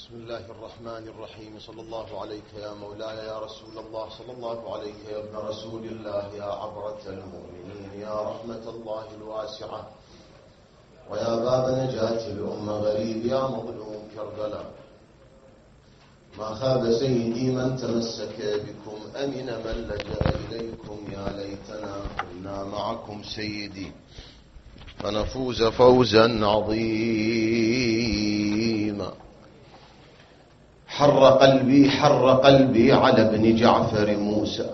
بسم الله الرحمن الرحيم. صلى الله عليك يا مولاي يا رسول الله، صلى الله عليك يا ابن رسول الله، يا عبرة المؤمنين، يا رحمة الله الواسعة، ويا باب نجاة الأمة غريب، يا مظلوم كربلاء. ما خاب سيدي من تمسك بكم، أمن من لجأ إليكم، يا ليتنا كنا معكم سيدي فنفوز فوزا عظيما. حر قلبي على ابن جعفر موسى،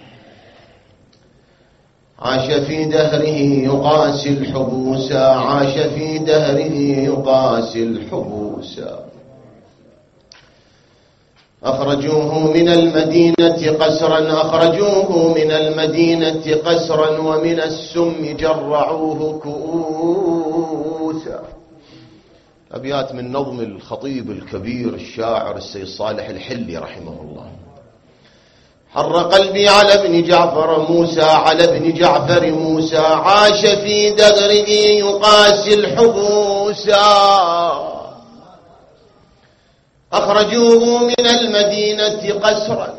عاش في دهره يقاسي الحبوس، عاش في دهره يقاسي الحبوس. أخرجوه من المدينة قسرا، ومن السم جرعوه كؤوسا. أبيات من نظم الخطيب الكبير الشاعر السيد صالح الحلي رحمه الله. حر قلبي على ابن جعفر موسى، عاش في دهره يقاسي الحبوس. أخرجوه من المدينة قسرا،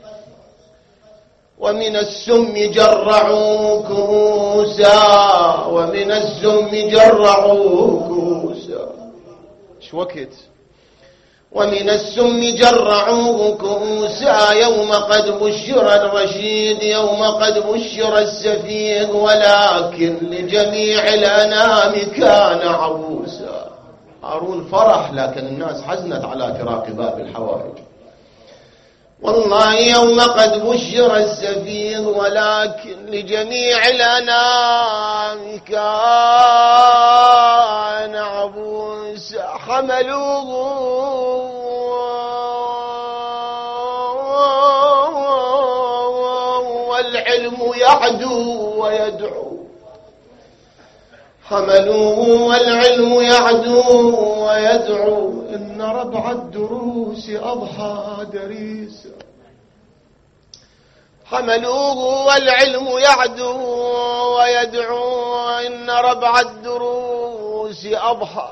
ومن السم جرعوه كؤوسا، ومن السم جرعوه كؤوسا. وقت ومن السم جرعوه كؤوسا، يوم قد بشر الرشيد، يوم قد بشر السفيه، ولكن لجميع الأنام كان عبوسا. هارون فرح لكن الناس حزنت على فراق باب الحوائج. والله يوم قد بشر السفيه، ولكن لجميع الأنام كان عبوسا. حملوه والعلم يعدو ويدعو، حملوه والعلم يعدو ويدعو، إن ربع الدروس أضحى دريسا. حملوه والعلم يعدو ويدعو، إن ربع الدروس أضحى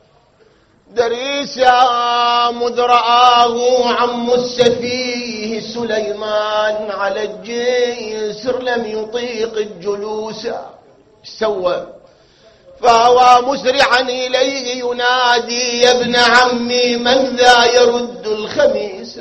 دريسا. مذ رآه عم السفيه سليمان على الجسر لم يطيق الجلوس. سوى فهوى مسرعا إليه ينادي، يا ابن عمي من ذا يرد الخميس.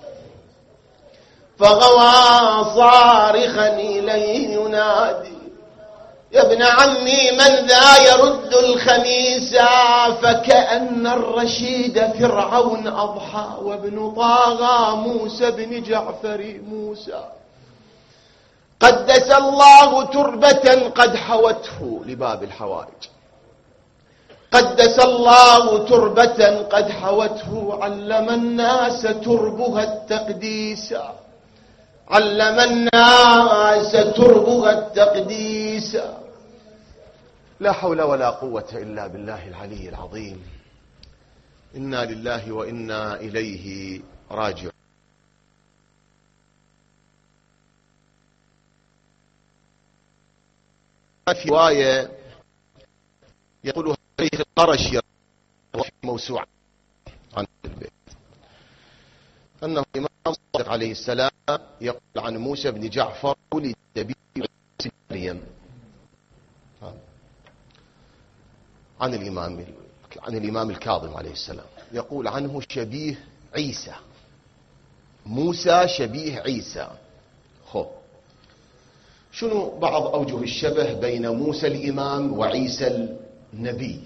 فغوى صارخا إليه ينادي، يا ابن عمي من ذا يرد الخميس. فكأن الرشيد فرعون أضحى، وابن طاغى موسى بن جعفر موسى. قدس الله تربة قد حوته لباب الحوائج، قدس الله تربة قد حوته، علم الناس تربها التقديس، علم الناس تربها التقديس. لا حول ولا قوة إلا بالله العلي العظيم. إنا لله وإنا إليه راجعون. في رواية يقولها الشيخ القرشي موسوعة عن البيت، أنه الإمام الصادق عليه السلام يقول عن موسى بن جعفر ولد مريم، عن الإمام الكاظم عليه السلام يقول عنه شبيه عيسى. موسى شبيه عيسى. شنو بعض أوجه الشبه بين موسى الإمام وعيسى النبي؟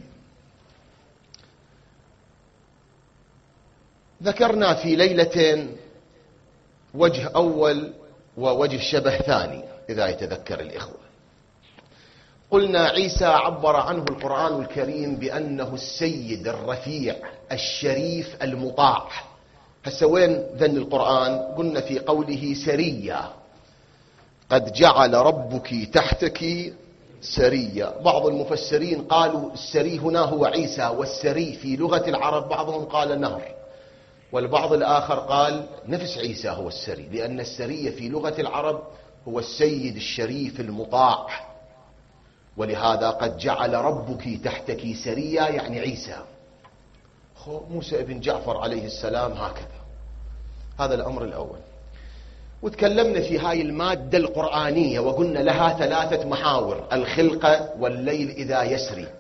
ذكرنا في ليلتين وجه أول ووجه شبه ثاني إذا يتذكر الإخوة. قلنا عيسى عبر عنه القرآن الكريم بأنه السيد الرفيع الشريف المطاع. هسه وين ذن القرآن؟ قلنا في قوله سريا، قد جعل ربك تحتك سريا. بعض المفسرين قالوا السري هنا هو عيسى، والسري في لغة العرب بعضهم قال نهر، والبعض الآخر قال نفس عيسى هو السري، لأن السري في لغة العرب هو السيد الشريف المطاع، ولهذا قد جعل ربك تحتك سريا يعني عيسى. موسى ابن جعفر عليه السلام هكذا. هذا الأمر الأول. وتكلمنا في هاي المادة القرآنية وقلنا لها 3 محاور: الخلقة، والليل إذا يسري،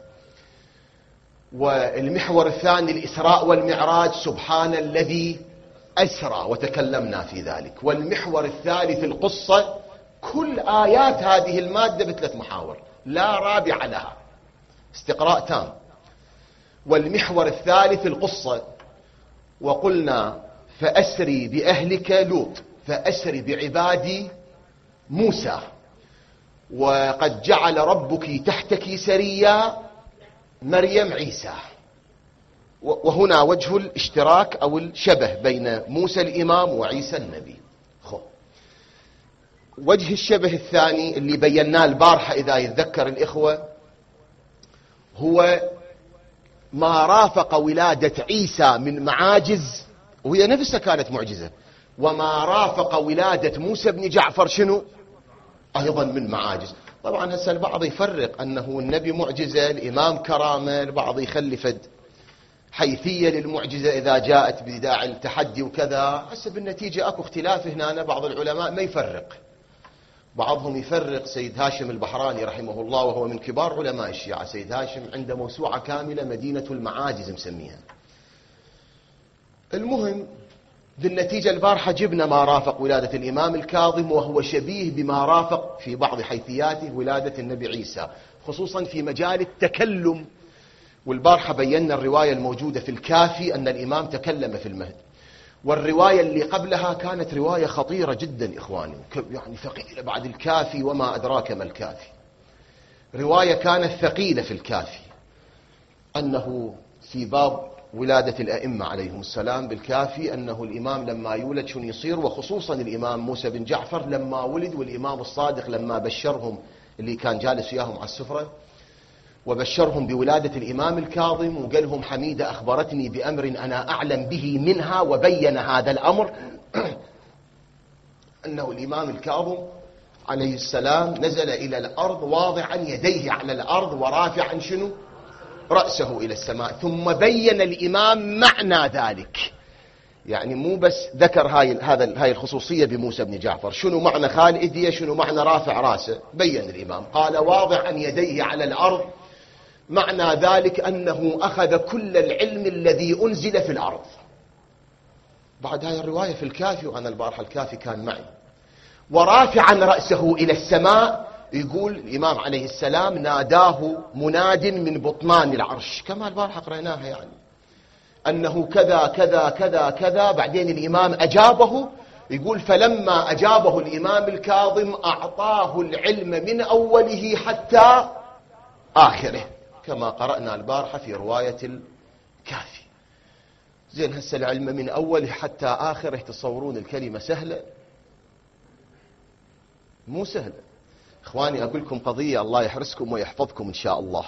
والمحور الثاني الإسراء والمعراج، سبحان الذي أسرى، وتكلمنا في ذلك. والمحور الثالث القصة. كل آيات هذه المادة ب3 محاور لا رابع لها، استقراء تام. والمحور الثالث القصة. وقلنا فأسري بأهلك لوط، فأسري بعبادي موسى، وقد جعل ربك تحتك سريا مريم عيسى. وهنا وجه الاشتراك أو الشبه بين موسى الإمام وعيسى النبي. وجه الشبه الثاني اللي بيناه البارحة إذا يتذكر الإخوة، هو ما رافق ولادة عيسى من معاجز، وهي نفسها كانت معجزة، وما رافق ولادة موسى بن جعفر شنو؟ أيضا من معاجز. طبعا هسه البعض يفرق أنه النبي معجزة، الإمام كرامة، البعض يخلي حيثية للمعجزة إذا جاءت بداعي التحدي وكذا. هسه بالنتيجة أكو اختلاف هنا. بعض العلماء ما يفرق، بعضهم يفرق. سيد هاشم البحراني رحمه الله وهو من كبار علماء الشيعة، سيد هاشم عنده موسوعة كاملة مدينة المعاجز مسميها. المهم بالنتيجة البارحة جبنا ما رافق ولادة الإمام الكاظم، وهو شبيه بما رافق في بعض حيثياته ولادة النبي عيسى، خصوصا في مجال التكلم. والبارحة بينا الرواية الموجودة في الكافي أن الإمام تكلم في المهد. والرواية اللي قبلها كانت رواية خطيرة جدا إخواني، يعني ثقيلة بعد الكافي، وما أدراك ما الكافي. رواية كانت ثقيلة في الكافي، أنه في باب ولادة الأئمة عليهم السلام بالكافي، أنه الإمام لما يولد شنو يصير، وخصوصا الإمام موسى بن جعفر لما ولد، والإمام الصادق لما بشرهم اللي كان جالس وياهم على السفرة، وبشرهم بولادة الإمام الكاظم، وقال لهم حميدة أخبرتني بأمر أنا أعلم به منها، وبين هذا الأمر أنه الإمام الكاظم عليه السلام نزل إلى الأرض واضعا يديه على الأرض ورافعا شنو رأسه إلى السماء. ثم بين الإمام معنى ذلك، يعني مو بس ذكر هاي الخصوصية بموسى بن جعفر، شنو معنى خال إيديه، شنو معنى رافع رأسه. بين الإمام قال واضعا يديه على الأرض، معنى ذلك أنه أخذ كل العلم الذي أنزل في الأرض. بعد هاي الرواية في الكافي، وأنا البارحة الكافي كان معي. ورافعا رأسه إلى السماء، يقول الإمام عليه السلام ناداه مناد من بطمان العرش، كما البارحة قرأناها، يعني أنه كذا كذا كذا كذا. بعدين الإمام أجابه، يقول فلما أجابه الإمام الكاظم أعطاه العلم من أوله حتى آخره، كما قرأنا البارحة في رواية الكافي. زين هسه العلم من أوله حتى آخره، تصورون الكلمة سهلة؟ مو سهلة إخواني. أقول لكم قضية، الله يحرسكم ويحفظكم إن شاء الله.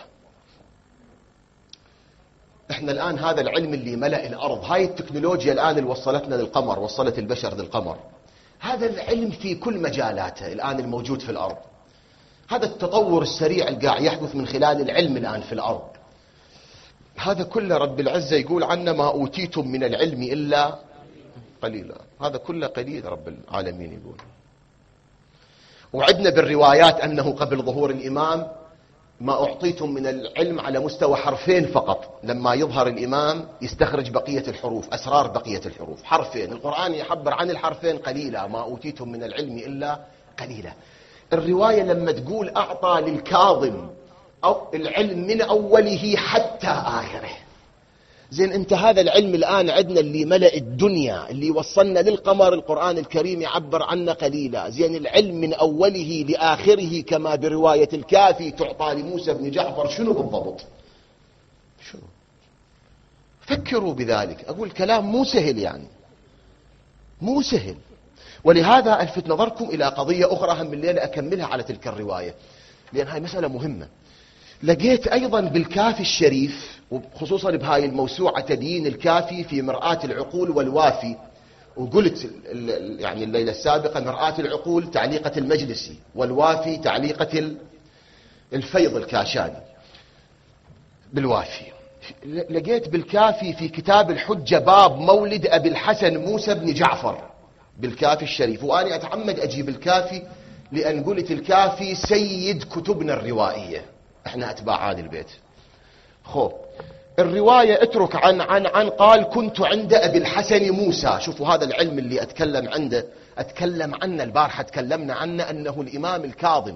إحنا الآن هذا العلم اللي ملأ الأرض، هاي التكنولوجيا الآن اللي وصلتنا للقمر، وصلت البشر للقمر، هذا العلم في كل مجالاته الآن الموجود في الأرض. هذا التطور السريع اللي قاعد يحدث من خلال العلم الآن في الأرض، هذا كله رب العزة يقول عنه ما أوتيتم من العلم إلا قليلا. هذا كله قليل رب العالمين يقول. وعدنا بالروايات أنه قبل ظهور الإمام ما أعطيتم من العلم على مستوى حرفين فقط، لما يظهر الإمام يستخرج بقية الحروف، أسرار بقية الحروف، حرفين. القرآن يعبر عن الحرفين قليلا، ما أوتيتم من العلم إلا قليلا. الرواية لما تقول أعطى للكاظم أو العلم من أوله حتى آخره. زين انت هذا العلم الآن عندنا اللي ملأ الدنيا، اللي وصلنا للقمر، القرآن الكريم يعبر عنه قليلا. زين العلم من أوله لآخره كما برواية الكافي تعطى لموسى بن جعفر، شنو بالضبط؟ شنو؟ فكروا بذلك. أقول كلام مو سهل، يعني مو سهل. ولهذا ألفت نظركم إلى قضية أخرى هم الليلة أكملها على تلك الرواية، لأن هاي مسألة مهمة. لقيت أيضا بالكافي الشريف، وخصوصا بهاي الموسوعة تدين الكافي في مرآة العقول والوافي، وقلت يعني الليلة السابقة مرآة العقول تعليقة المجلسي، والوافي تعليقة الفيض الكاشاني بالوافي. لقيت بالكافي في كتاب الحجة باب مولد أبي الحسن موسى بن جعفر بالكافي الشريف، وأنا أتعمد أجيب الكافي لأن قلت الكافي سيد كتبنا الروائية، احنا أتباع آل البيت. خب الرواية اترك عن قال كنت عند أبي الحسن موسى. شوفوا هذا العلم اللي أتكلم عنه البارحة، تكلمنا عنه أنه الإمام الكاظم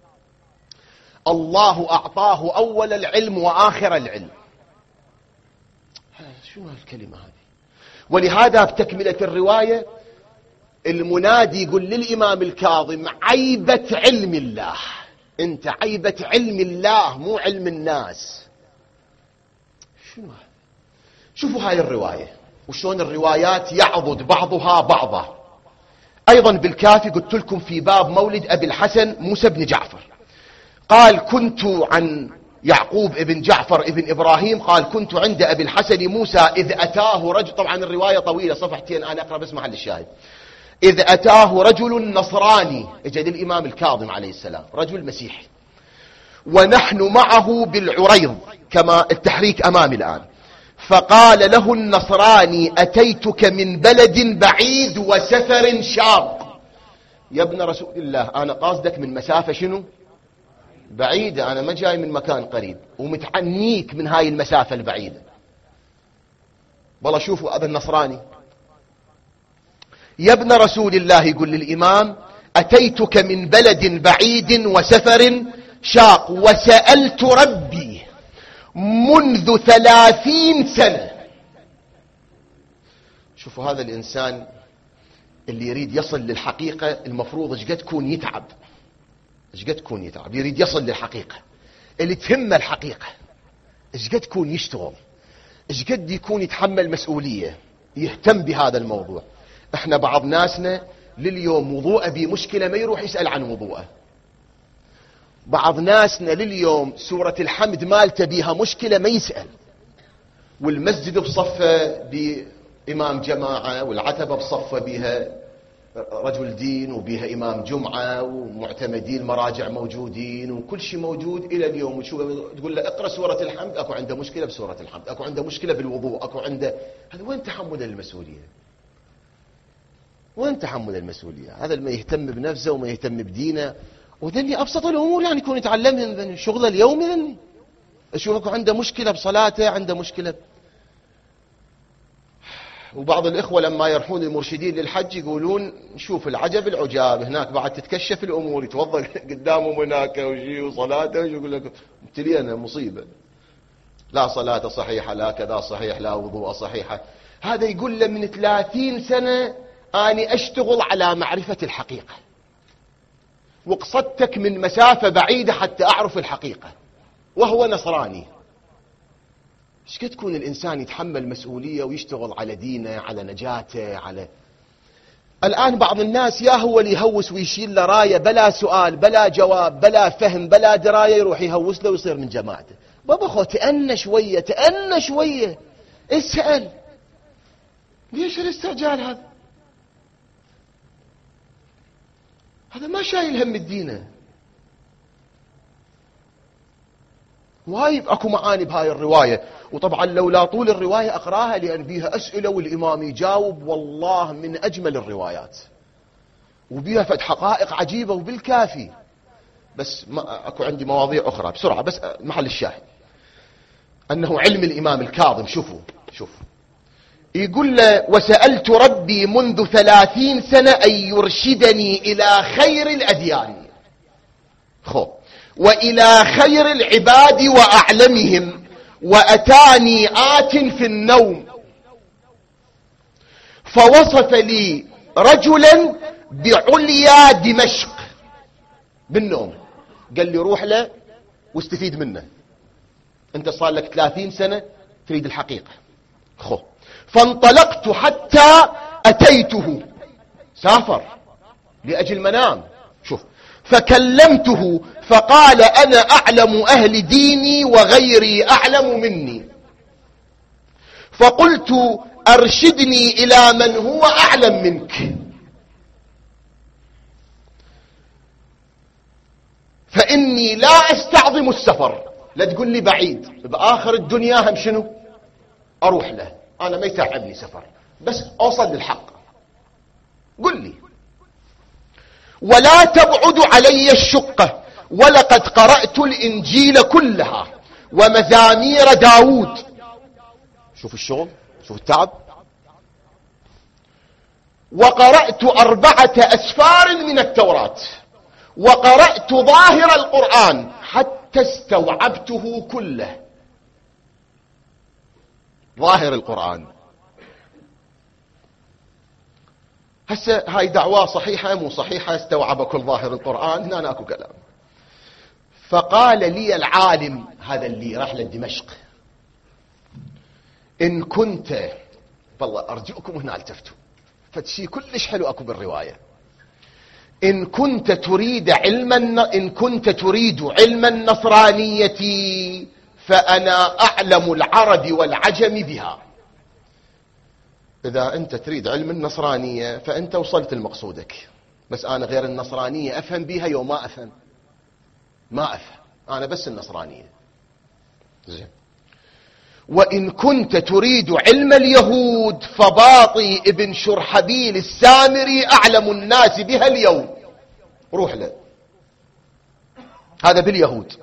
الله أعطاه أول العلم وآخر العلم. شو هالكلمة هذه؟ ولهذا بتكملة الرواية المنادي يقول للإمام الكاظم عيبة علم الله، أنت عيبة علم الله مو علم الناس. شنو هذا؟ شوفوا هاي الرواية وشون الروايات يعضد بعضها بعضا. أيضا بالكافي قلت لكم في باب مولد أبي الحسن موسى بن جعفر قال كنت عن يعقوب ابن جعفر ابن إبراهيم قال كنت عند أبي الحسن موسى إذ أتاه رجل. طبعا الرواية طويلة صفحتين، أنا أقرأ بس محل الشاهد. إذ أتاه رجل نصراني، اجى للإمام الكاظم عليه السلام رجل مسيحي، ونحن معه بالعريض كما التحريك أمامي الآن، فقال له النصراني أتيتك من بلد بعيد وسفر شاق. يا ابن رسول الله أنا قاصدك من مسافة شنو بعيدة، أنا ما جاي من مكان قريب ومتعنيك من هاي المسافة البعيدة. والله شوفوا هذا النصراني يا ابن رسول الله يقول للإمام أتيتك من بلد بعيد وسفر شاق وسألت ربي منذ 30 سنة. شوفوا هذا الإنسان اللي يريد يصل للحقيقة المفروض ايش قد تكون يتعب، ايش قد تكون يتعب، يريد يصل للحقيقة اللي تهمه الحقيقة، ايش قد تكون يشتغل، ايش قد يكون يتحمل مسؤولية، يهتم بهذا الموضوع. احنا بعض ناسنا لليوم وضوءه بمشكلة ما يروح يسأل عن وضوءه، بعض ناسنا لليوم سورة الحمد مالته بيها مشكلة ما يسأل، والمسجد بصفه بإمام جماعة، والعتبة بصفه بيها رجل دين وبيها إمام جمعة ومعتمدين مراجع موجودين وكل شيء موجود إلى اليوم. تقول له اقرأ سورة الحمد أكو عنده مشكلة بسورة الحمد، أكو عنده مشكلة بالوضوء، أكو عنده. هذا وين تحمل المسؤولية؟ وين تحمل المسؤولية؟ هذا اللي ما يهتم بنفسه وما يهتم بدينه، وذني أبسط الأمور يعني يكون يتعلمها من شغله اليومي. ذني أشوفك عنده مشكلة بصلاته، عنده مشكلة. وبعض الإخوة لما يروحون المرشدين للحج يقولون شوف العجب العجاب هناك بعد تتكشف الأمور، يتوضأ قدامهم هناك وشي وصلاته ويقول لك ابتلينا مصيبة، لا صلاة صحيحة، لا كذا صحيح، لا وضوء صحيحة. هذا يقول له من 30 سنة أنا أشتغل على معرفة الحقيقة، وقصدتك من مسافة بعيدة حتى أعرف الحقيقة، وهو نصراني. ايش قد تكون الإنسان يتحمل مسؤولية ويشتغل على دينه، على نجاته، على. الآن بعض الناس يا هو اللي يهوس ويشيل له راية بلا سؤال بلا جواب بلا فهم بلا دراية، يروح يهوس له ويصير من جماعته. بابا خو تأنى شوية، تأنى شوية، اسأل. ليش الاستعجال هذا؟ هذا ما شايل هم الدين. وايد اكو معاني بهاي الرواية، وطبعا لولا طول الرواية اقراها لان بيها اسئلة والامام يجاوب، والله من اجمل الروايات وبيها فد حقائق عجيبة وبالكافي. بس ما اكو عندي مواضيع اخرى بسرعة، بس محل الشاهد انه علم الامام الكاظم. شوفوا يقول له وسألت ربي منذ 30 سنة أن يرشدني إلى خير الأديان وإلى خير العباد وأعلمهم، وأتاني آت في النوم فوصف لي رجلا بعليا دمشق بالنوم، قال لي روح له واستفيد منه، انت صار لك 30 سنة تريد الحقيقة. فانطلقت حتى أتيته، سافر لأجل منام. شوف فكلمته فقال أنا أعلم أهل ديني وغيري أعلم مني، فقلت أرشدني إلى من هو أعلم منك، فإني لا أستعظم السفر. لا تقول لي بعيد، بآخر الدنيا هم شنو أروح له، أنا ما يتعبني سفر، بس أوصل للحق. قل لي. ولا تبعد علي الشقة ولقد قرأت الإنجيل كلها ومزامير داود. شوف الشغل، شوف التعب. وقرأت 4 أسفار من التوراة، وقرأت ظاهر القرآن حتى استوعبته كله. ظاهر القرآن. هسه هاي دعوة صحيحة مو صحيحة؟ استوعب كل ظاهر القرآن؟ هنا أكو كلام. فقال لي العالم هذا اللي راح لدمشق: إن كنت، والله أرجوكم هنا التفتوا، فشي كلش حلو أكو بالرواية. إن كنت تريد علم النصرانية فأنا أعلم العرب والعجم بها. إذا أنت تريد علم النصرانية فأنت وصلت لمقصودك، بس أنا غير النصرانية أفهم بها يوم ما أفهم، أنا بس النصرانية. زين. وإن كنت تريد علم اليهود فباطي ابن شرحبيل السامري أعلم الناس بها اليوم، روح له. هذا باليهود.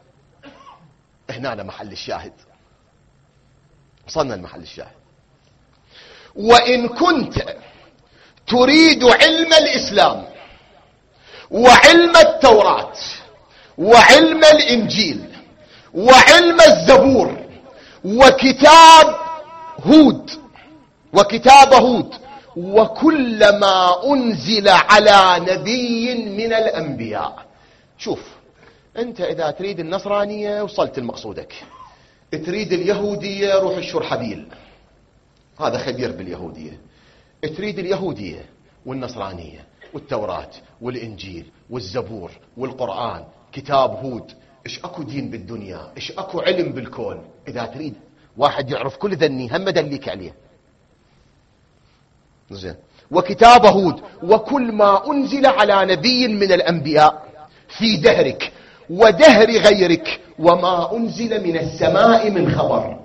هنا محل الشاهد، وصلنا لمحل الشاهد. وإن كنت تريد علم الإسلام وعلم التوراة وعلم الإنجيل وعلم الزبور وكتاب هود وكل ما أنزل على نبي من الأنبياء. شوف، أنت إذا تريد النصرانية وصلت لمقصودك، تريد اليهودية روح الشرحبيل، هذا خبير باليهودية. تريد اليهودية والنصرانية والتوراة والإنجيل والزبور والقرآن، كتاب هود. إيش أكو دين بالدنيا، إيش أكو علم بالكون. إذا تريد واحد يعرف كل ذني هم دليك عليه. زين. وكتاب هود وكل ما أنزل على نبي من الأنبياء في دهرك ودهر غيرك وما أنزل من السماء من خبر،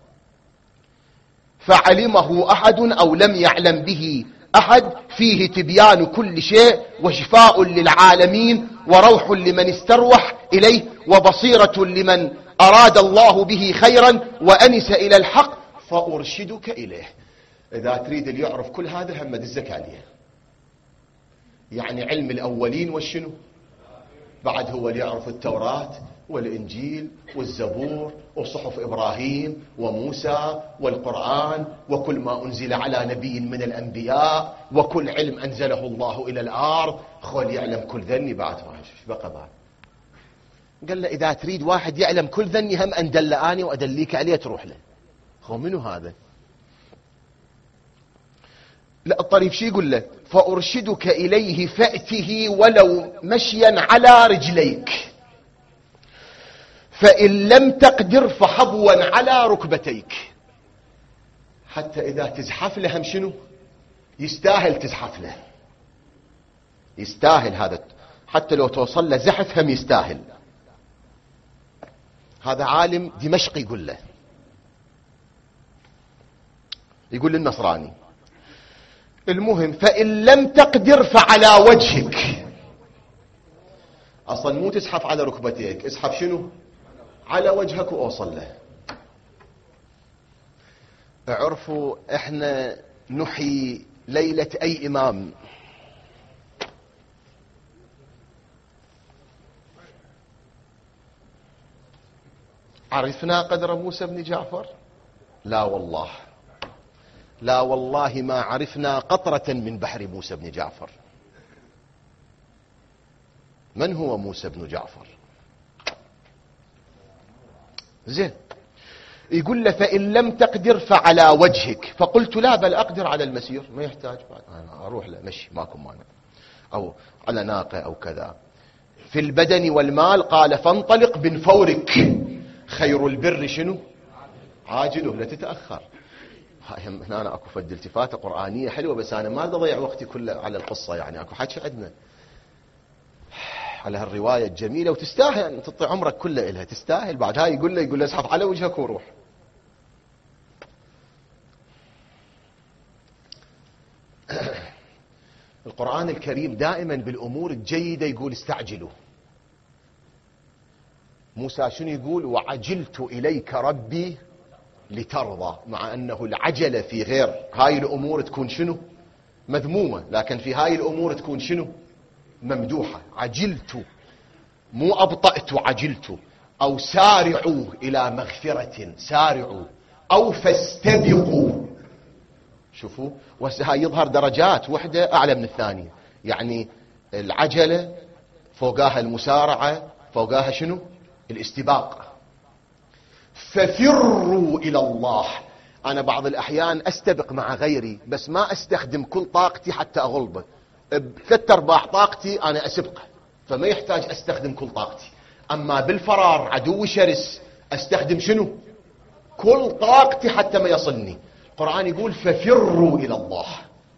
فعلمه أحد أو لم يعلم به أحد، فيه تبيان كل شيء وشفاء للعالمين وروح لمن استروح إليه وبصيرة لمن أراد الله به خيرا وأنس إلى الحق فأرشدك إليه. إذا تريد اللي يعرف كل هذا هم دزك عليه. يعني علم الأولين والشنو بعد هو اللي يعرف التوراة والإنجيل والزبور وصحف إبراهيم وموسى والقرآن وكل ما أنزل على نبي من الأنبياء وكل علم أنزله الله إلى الأرض. خول يعلم كل ذني بعد ايش بقى بعد؟ قال له إذا تريد واحد يعلم كل ذني هم أندلأني وأدليك عليه تروح له. خو منو هذا؟ لا، الطريف شي يقول له؟ فأرشدك إليه فأته ولو مشيا على رجليك، فإن لم تقدر فحبوا على ركبتيك. حتى إذا تزحف له هم شنو يستاهل تزحف له، يستاهل هذا، حتى لو توصل له زحف هم يستاهل. هذا عالم دمشقي يقول للنصراني. المهم فإن لم تقدر فعلى وجهك. أصلا مو تزحف على ركبتيك، اسحف شنو على وجهك وأوصل له. اعرفوا احنا نحيي ليلة أي إمام. عرفنا قدر موسى بن جعفر؟ لا والله، لا والله ما عرفنا قطرة من بحر موسى بن جعفر. من هو موسى بن جعفر؟ زين. يقول له فإن لم تقدر فعلى وجهك. فقلت لا، بل أقدر على المسير، ما يحتاج بعد، أنا أروح له مشي ماكو مانع، أو على ناقة أو كذا. في البدن والمال قال فانطلق بن فورك، خير البر شنو عاجله لا تتأخر. هنا أنا أكو فد التفاتة قرآنية حلوة، بس أنا ما أضيع وقتي كله على القصة، يعني أكو حكي عندنا. على هالرواية الجميلة وتستاهل أن تطي عمرك كله إلها، تستاهل. بعد هاي يقول له اسحف على وجهك وروح. القرآن الكريم دائما بالأمور الجيدة يقول استعجلوا. موسى شنو يقول؟ وعجلت إليك ربي لترضى، مع أنه العجلة في غير هاي الأمور تكون شنو؟ مذمومة، لكن في هاي الأمور تكون شنو؟ ممدوحة. عجلت، مو أبطأت، عجلت. أو سارعوا إلى مغفرة، سارعوا، أو فاستبقوا. شوفوا، وهي يظهر درجات، وحدة أعلى من الثانية. يعني العجلة فوقاها المسارعة، فوقاها شنو؟ الاستباق. ففروا إلى الله. أنا بعض الأحيان أستبق مع غيري، بس ما أستخدم كل طاقتي حتى أغلبه. ب3/4 طاقتي أنا أسبقه، فما يحتاج أستخدم كل طاقتي. أما بالفرار عدو شرس أستخدم شنو؟ كل طاقتي حتى ما يصلني. القرآن يقول ففروا إلى الله،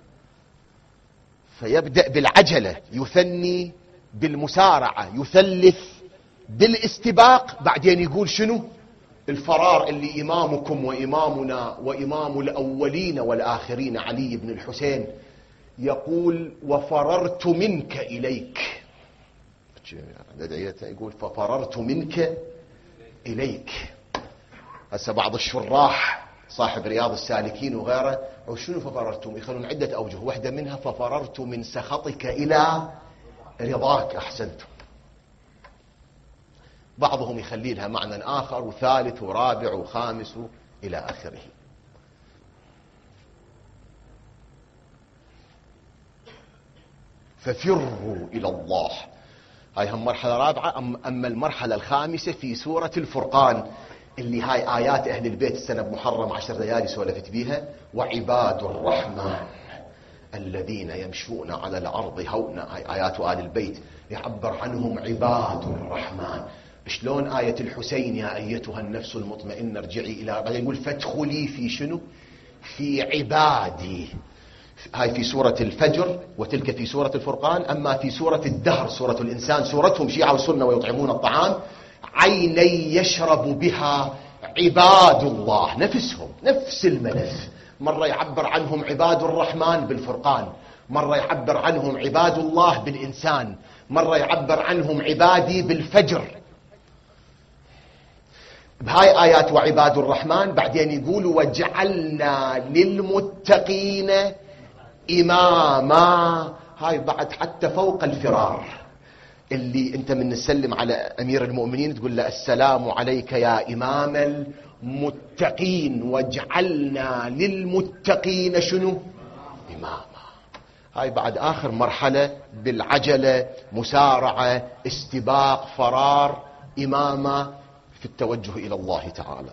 فيبدأ بالعجلة، يثني بالمسارعة، يثلث بالاستباق، بعدين يقول شنو؟ الفرار اللي إمامكم وإمامنا وإمام الأولين والآخرين علي بن الحسين يقول وفررت منك إليك. يقول ففررت منك إليك. هسه بعض الشراح صاحب رياض السالكين وغيره، وشنو ففررتم؟ يخلون عدة أوجه، واحدة منها ففررت من سخطك إلى رضاك. أحسنتم. بعضهم يخلي لها معنى آخر وثالث ورابع وخامس إلى آخره. ففروا إلى الله. هاي هم مرحلة رابعة. أما المرحلة الخامسة في سورة الفرقان، اللي هاي آيات أهل البيت السنة بمحرم 10 ليالي سولفت بيها. وعباد الرحمن الذين يمشون على الأرض هونا. هاي آيات آل البيت يعبر عنهم عباد الرحمن. شلون آية الحسين يا أيتها النفس المطمئنة ارجعي إلى، بعدين يقول فادخلي في شنو؟ في عبادي. هاي في سورة الفجر، وتلك في سورة الفرقان. أما في سورة الدهر سورة الإنسان، سورتهم شيعة وسنة ويطعمون الطعام، عيني يشرب بها عباد الله. نفسهم، نفس الملف. مرة يعبر عنهم عباد الرحمن بالفرقان، مرة يعبر عنهم عباد الله بالإنسان، مرة يعبر عنهم عبادي بالفجر. بهاي آيات وعباد الرحمن. بعدين يقول وجعلنا للمتقين إماما. هاي بعد حتى فوق الفرار، اللي انت من نسلم على أمير المؤمنين تقول له السلام عليك يا إمام المتقين، وجعلنا للمتقين شنو؟ إماما. هاي بعد آخر مرحلة بالعجلة، مسارعة، استباق، فرار، إمامة في التوجه إلى الله تعالى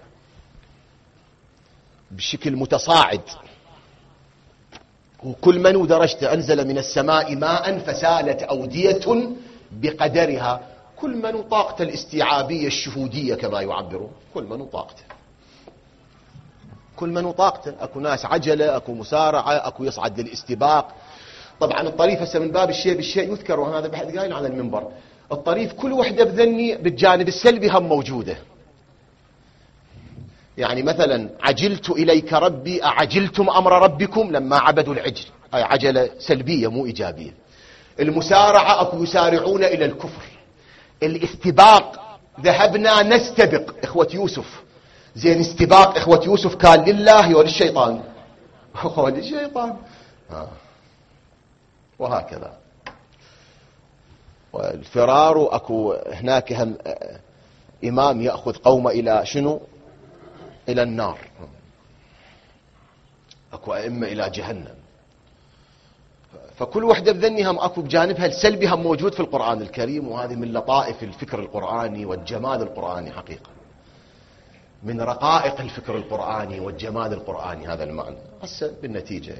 بشكل متصاعد. وكل من ودرجته أنزل من السماء ماء فسالت أودية بقدرها. كل من طاقته الاستيعابية الشهودية كما يعبرون، كل من طاقته، كل من طاقته. أكو ناس عجلة، أكو مسارعة، أكو يصعد للاستباق. طبعا الطريف هسه من باب الشيء بالشيء يذكر، وهذا بحد قايل على المنبر. الطريف كل وحدة بذني بالجانب السلبي هم موجودة. يعني مثلا عجلت إليك ربي، أعجلتم أمر ربكم لما عبدوا العجل. هاي عجلة سلبية مو إيجابية. المسارعة أكو يسارعون إلى الكفر. الاستباق ذهبنا نستبق إخوة يوسف. زين استباق إخوة يوسف كان لله وللشيطان؟ وللشيطان. وهكذا. والفرار أكو هناك هم إمام يأخذ قومه إلى شنو؟ إلى النار. أكو أئمة إلى جهنم. فكل وحدة بذني هم أكو بجانبها السلبي هم موجود في القرآن الكريم. وهذه من لطائف الفكر القرآني والجمال القرآني حقيقة، من رقائق الفكر القرآني والجمال القرآني هذا المعنى. هسه بالنتيجة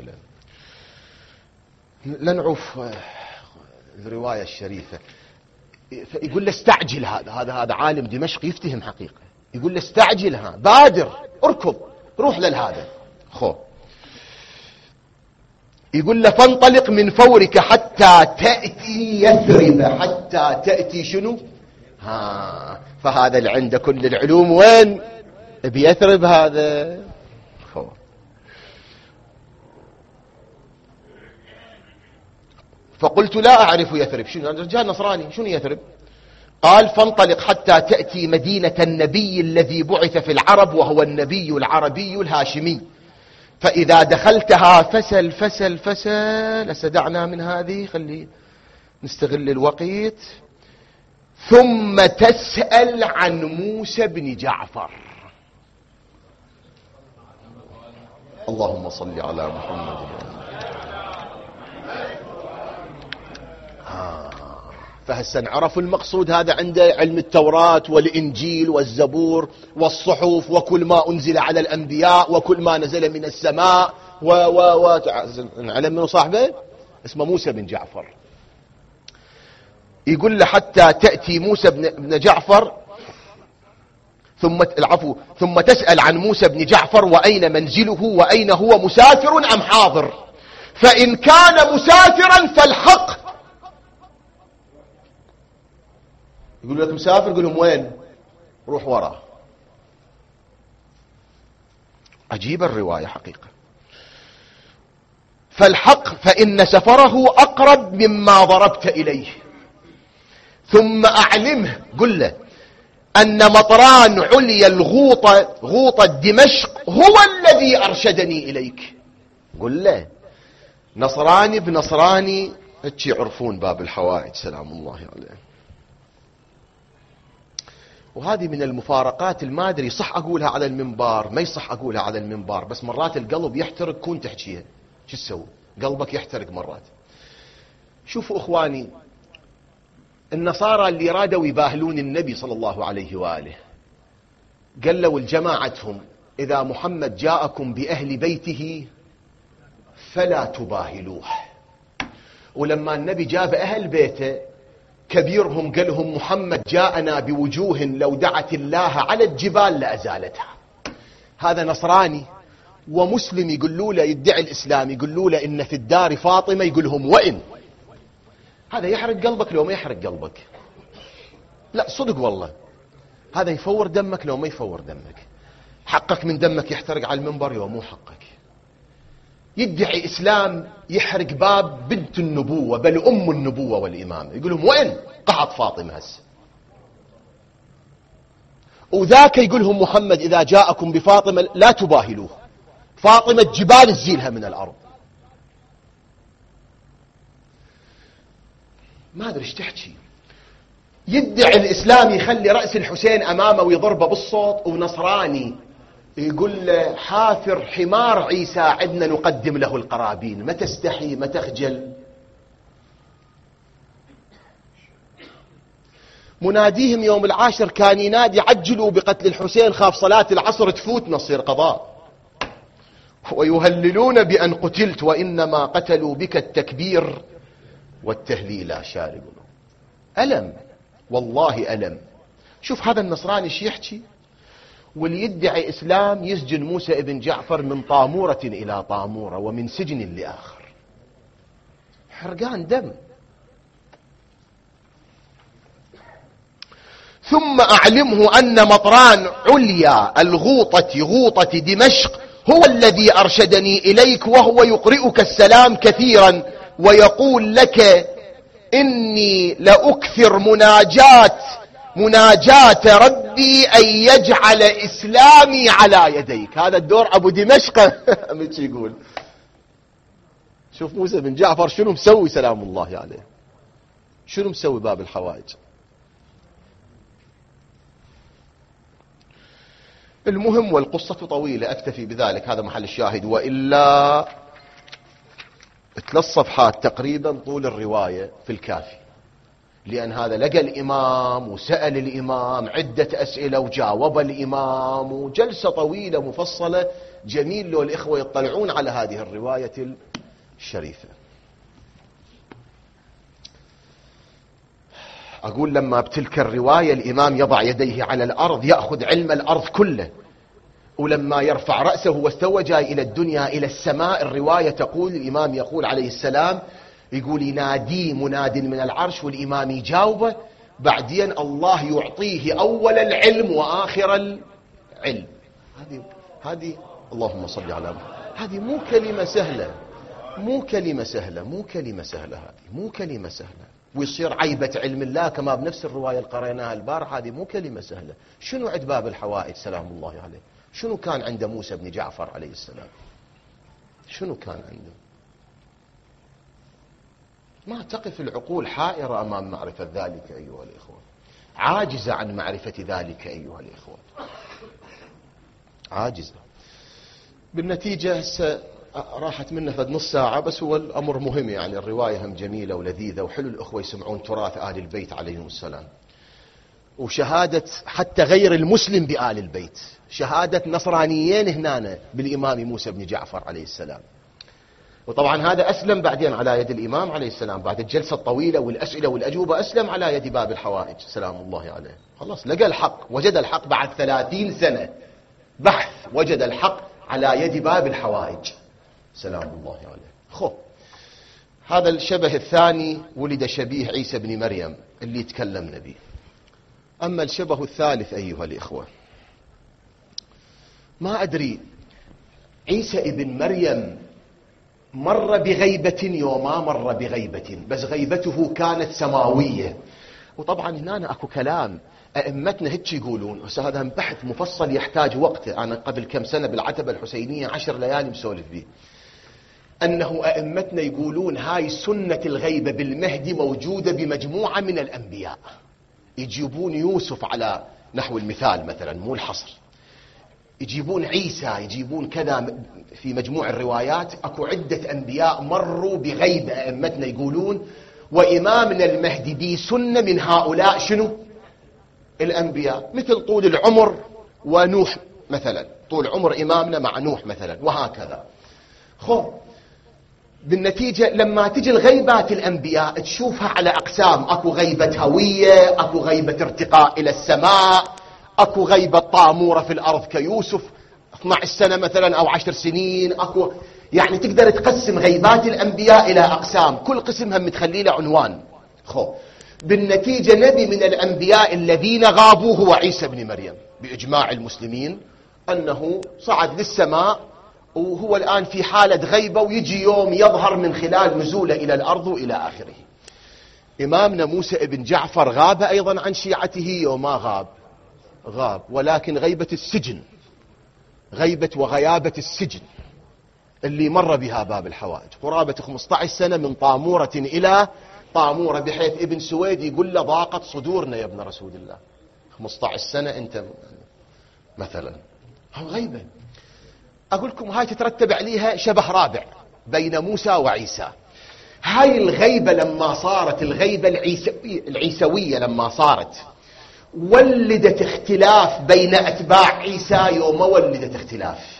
لنعوف الرواية الشريفة. يقول له استعجل. هذا عالم دمشق يفتهم حقيقة. يقول له استعجلها، بادر، اركض، روح للهذا. يقول له فانطلق من فورك حتى تأتي يثرب. حتى تأتي شنو؟ فهذا اللي عنده كل العلوم وين؟ بيثرب هذا. فقلت لا أعرف يثرب. شنو؟ رجال نصراني، شنو يثرب؟ قال فانطلق حتى تأتي مدينة النبي الذي بعث في العرب وهو النبي العربي الهاشمي، فإذا دخلتها فسل فسل فسل. استدعنا من هذه، خلي نستغل الوقت. ثم تسأل عن موسى بن جعفر. اللهم صل على محمد. فهسا عرفوا المقصود. هذا عنده علم التوراة والإنجيل والزبور والصحف وكل ما أنزل على الأنبياء وكل ما نزل من السماء علم منه صاحبه اسمه موسى بن جعفر. يقول له حتى تأتي موسى بن جعفر ثم تسأل عن موسى بن جعفر وأين منزله وأين هو مسافر أم حاضر، فإن كان مسافرا فالحق. يقول لك مسافر، يقول لهم وين؟ روح وراه. عجيب الرواية حقيقة. فالحق فإن سفره أقرب مما ضربت إليه. ثم أعلمه، قل له أن مطران عليا غوطة دمشق هو الذي أرشدني إليك. قل له نصراني بنصراني هتش يعرفون باب الحوائج سلام الله عليه. وهذه من المفارقات المادري، صح أقولها على المنبر، ما يصح أقولها على المنبر، بس مرات القلب يحترق كون تحكيها. شو تسوي؟ قلبك يحترق مرات. شوفوا إخواني، النصارى اللي رادوا يباهلون النبي صلى الله عليه وآله قالوا لجماعتهم إذا محمد جاءكم بأهل بيته فلا تباهلوه. ولما النبي جاب أهل بيته كبيرهم قال لهم محمد جاءنا بوجوه لو دعت الله على الجبال لأزالتها. هذا نصراني ومسلم يقولوا له يدعي الإسلام، يقولوا له إن في الدار فاطمة، يقول لهم وإن. هذا يحرق قلبك لو ما يحرق قلبك؟ لا صدق والله، هذا يفور دمك لو ما يفور دمك. حقك من دمك يحترق على المنبر يوم مو حقك. يدعي إسلام يحرق باب بنت النبوة بل أم النبوة والإمامة، يقول لهم وين؟ قعد فاطمة هسه. وذاك يقول لهم محمد إذا جاءكم بفاطمة لا تباهلوه، فاطمة جبال تزيلها من الأرض. ما أدري ايش تحكي. يدعي الإسلام يخلي رأس الحسين أمامه ويضربه بالصوت، ونصراني يقول له حافر حمار عيسى عدنا نقدم له القرابين. ما تستحي؟ ما تخجل؟ مناديهم يوم العاشر كان ينادي عجلوا بقتل الحسين، خاف صلاة العصر تفوت نصير قضاء. ويهللون بأن قتلت وإنما قتلوا بك التكبير والتهليل شارب. ألم والله ألم. شوف هذا النصراني ايش يحكي، واللي يدعي إسلام يسجن موسى ابن جعفر من طامورة إلى طامورة ومن سجن لآخر. حرقان دم. ثم أعلمه أن مطران عليا غوطة دمشق هو الذي أرشدني إليك، وهو يقرئك السلام كثيرا ويقول لك إني لأكثر مناجاة ربي أن يجعل إسلامي على يديك. هذا الدور أبو دمشق مش يقول. شوف موسى بن جعفر شنو مسوي سلام الله عليه، شنو مسوي باب الحوائج. المهم والقصة طويلة أكتفي بذلك، هذا محل الشاهد، وإلا 3 صفحات تقريبا طول الرواية في الكافي، لأن هذا لقى الإمام وسأل الإمام عدة أسئلة وجاوب الإمام، وجلسة طويلة مفصلة. جميل لو الإخوة يطلعون على هذه الرواية الشريفة. أقول لما بتلك الرواية الإمام يضع يديه على الأرض، يأخذ علم الأرض كله ولما يرفع رأسه واستوى جاي إلى الدنيا إلى السماء، الرواية تقول الإمام يقول عليه السلام يقول ينادي مناد من العرش والإمام يجاوبه، بعدين الله يعطيه أول العلم وآخر العلم. هذه اللهم صل على محمد. هذه مو كلمة سهلة، مو كلمة سهلة، مو كلمة سهلة، هذه مو كلمة سهلة. ويصير عيبة علم الله كما بنفس الرواية اللي قرأناها البارحة، هذه مو كلمة سهلة. شنو عند باب الحوائج سلام الله عليه؟ شنو كان عند موسى بن جعفر عليه السلام؟ شنو كان عنده؟ ما تقف العقول حائرة أمام معرفة ذلك أيها الإخوة، عاجزة عن معرفة ذلك أيها الإخوة، عاجزة. بالنتيجة هسه راحت منه فد نص ساعة، بس هو الأمر مهم يعني، الرواية هم جميلة ولذيذة، وحلو الأخوة يسمعون تراث آل البيت عليهم السلام، وشهادة حتى غير المسلم بآل البيت، شهادة نصرانيين هنا بالإمام موسى بن جعفر عليه السلام. وطبعا هذا أسلم بعدين على يد الإمام عليه السلام بعد الجلسة الطويلة والأسئلة والأجوبة، أسلم على يد باب الحوائج سلام الله عليه. خلاص لقى الحق، وجد الحق بعد 30 سنة بحث، وجد الحق على يد باب الحوائج سلام الله عليه. هذا الشبه الثاني ولد شبيه عيسى بن مريم اللي تكلمنا به. أما الشبه الثالث أيها الإخوة، ما أدري عيسى ابن مريم مر بغيبة يوما مر بغيبة، بس غيبته كانت سماوية. وطبعا هنا أكو كلام أئمتنا هيك يقولون، هذا بحث مفصل يحتاج وقت. أنا قبل كم سنة بالعتبة الحسينية 10 ليالي مسولف به، أنه أئمتنا يقولون هاي سنة الغيبة بالمهدي موجودة بمجموعة من الأنبياء. يجيبون يوسف على نحو المثال مثلا، مو الحصر، يجيبون عيسى، يجيبون كذا. في مجموع الروايات أكو عدة أنبياء مروا بغيبة أئمتنا يقولون، وإمامنا المهدي دي سنة من هؤلاء شنو الأنبياء، مثل طول العمر ونوح مثلا، طول عمر إمامنا مع نوح مثلا، وهكذا. بالنتيجة لما تجي الغيبات الأنبياء تشوفها على أقسام، أكو غيبة هوية، أكو غيبة ارتقاء إلى السماء، أكو غيبة طامورة في الأرض كيوسف 12 سنة مثلا أو 10 سنين، أكو يعني تقدر تقسم غيبات الأنبياء إلى أقسام، كل قسم هم متخلي له عنوان. بالنتيجة نبي من الأنبياء الذين غابوا هو عيسى بن مريم بإجماع المسلمين، أنه صعد للسماء وهو الآن في حالة غيبة، ويجي يوم يظهر من خلال نزوله إلى الأرض وإلى آخره. إمامنا موسى ابن جعفر غاب أيضا عن شيعته يوم ما غاب، ولكن غيبة السجن، غيبة وغيابة السجن اللي مر بها باب الحوائج، قرابة 15 سنة من طامورة إلى طامورة، بحيث ابن سويد يقول له ضاقت صدورنا يا ابن رسول الله، 15 سنة أنت مثلا. غيبة. أقول لكم هاي تترتب عليها شبه رابع بين موسى وعيسى. هاي الغيبة لما صارت الغيبة العيسوية لما صارت، ولدت اختلاف بين أتباع عيسى يوم ولدت اختلاف.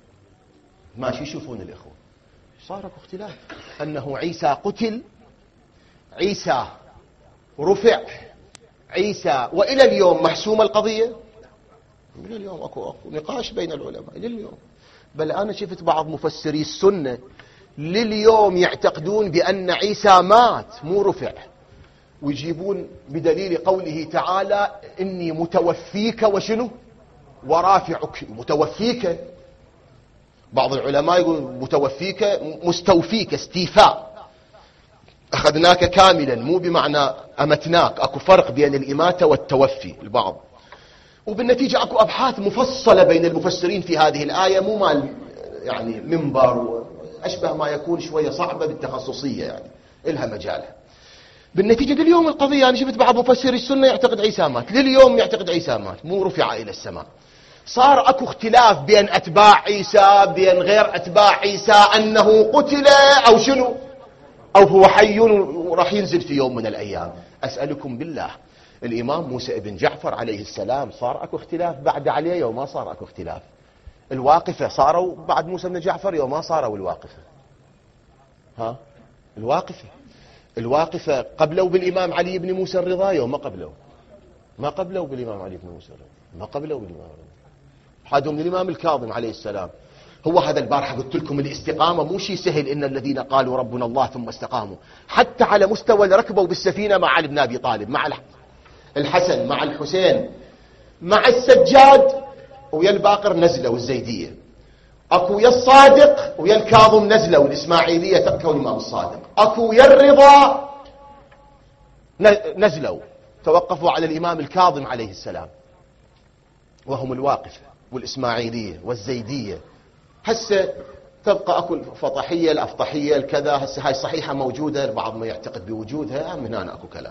ماشي يشوفون الإخوة، صار اختلاف، أنه عيسى قتل، عيسى رفع، عيسى، وإلى اليوم محسومة القضية. إلى اليوم أكو نقاش بين العلماء إلى اليوم. بل أنا شفت بعض مفسري السنة لليوم يعتقدون بأن عيسى مات مو رفع، ويجيبون بدليل قوله تعالى إني متوفيك وشنو ورافعك. متوفيك، بعض العلماء يقول متوفيك مستوفيك، استيفاء، أخذناك كاملا، مو بمعنى أمتناك. أكو فرق بين الإماتة والتوفي البعض. وبالنتيجة أكو أبحاث مفصلة بين المفسرين في هذه الآية، مو مال يعني منبر، أشبه ما يكون شوية صعبة بالتخصصية، يعني إلها مجالها. بالنتيجة لليوم القضية، أنا شفت بعض مفسري السنة يعتقد عيسى مات، لليوم يعتقد عيسى مات مو رفع إلى السماء. صار أكو اختلاف بين أتباع عيسى بين غير أتباع عيسى، أنه قتل أو شنو، أو هو حي وراح ينزل في يوم من الأيام. أسألكم بالله، الإمام موسى ابن جعفر عليه السلام صار أكو اختلاف بعد عليه يوم ما صار أكو اختلاف؟ الواقفة صاروا بعد موسى بن جعفر يوم ما صاروا الواقفة؟ الواقفة قبلوا بالإمام علي بن موسى الرضا يوم ما قبلوا بالإمام علي بن موسى الرضا، ما قبلوا بالإمام الرضا. هذا من الإمام الكاظم عليه السلام. هو هذا البارحة قلت لكم الاستقامة مو شيء سهل، إن الذين قالوا ربنا الله ثم استقاموا، حتى على مستوى اللي ركبوا بالسفينة مع علي بن أبي طالب، مع الحسن، مع الحسين، مع السجاد، ويا الباقر نزلوا الزيدية، اكو يا الصادق ويا الكاظم نزلوا الإسماعيلية تركوا الإمام الصادق، اكو يا الرضا نزلوا توقفوا على الإمام الكاظم عليه السلام، وهم الواقفة والإسماعيلية والزيدية. هسه تبقى اكو الفطحية الأفطحية الكذا، هسه هاي صحيحة موجودة، البعض ما يعتقد بوجودها، من هنا اكو كلام.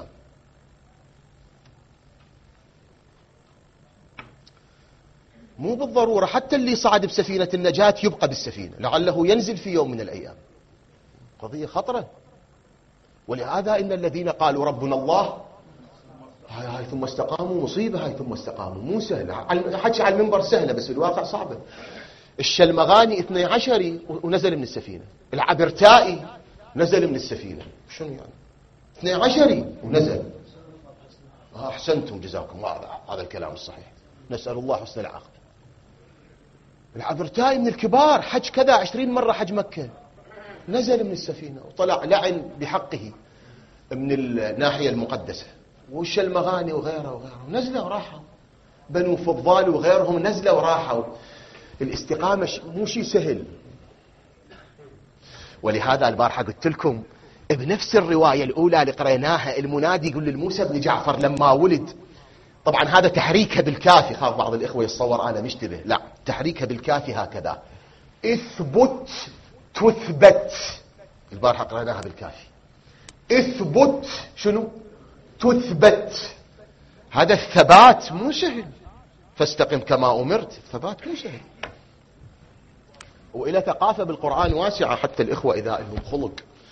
مو بالضرورة حتى اللي صعد بسفينة النجاة يبقى بالسفينة، لعله ينزل في يوم من الأيام. قضية خطرة. ولهذا إن الذين قالوا ربنا الله هاي ثم استقاموا مصيبة، هاي ثم استقاموا مو سهلة، حكي على المنبر سهلة بس بالواقع صعبة. الشلمغاني 12 ونزل من السفينة، العبرتائي نزل من السفينة، شنو يعني 12 ونزل. أحسنتم جزاكم الله، هذا الكلام الصحيح، نسأل الله حسن العاقبة. العبرتائي من الكبار، حج كذا 20 مرة، حج مكة، نزل من السفينة وطلع لعن بحقه من الناحية المقدسة. والشلمغاني وغيره نزلوا وراحوا، بنو فضال وغيرهم نزلوا وراحوا. الاستقامة مو شيء سهل. ولهذا البارحة قلت لكم بنفس الرواية الأولى اللي قريناها، المنادي يقول للموسى بن جعفر لما ولد، طبعا هذا تحريكها بالكافي، خاف بعض الإخوة يتصور أنا مشتبه، لا، تحريكها بالكافي هكذا، اثبت تثبت. البارحة قرأناها بالكافي، اثبت شنو؟ تثبت. هذا الثبات مو سهل، فاستقم كما أمرت، الثبات مو سهل. وإلى ثقافة بالقرآن واسعة، حتى الإخوة إذا لهم خلق،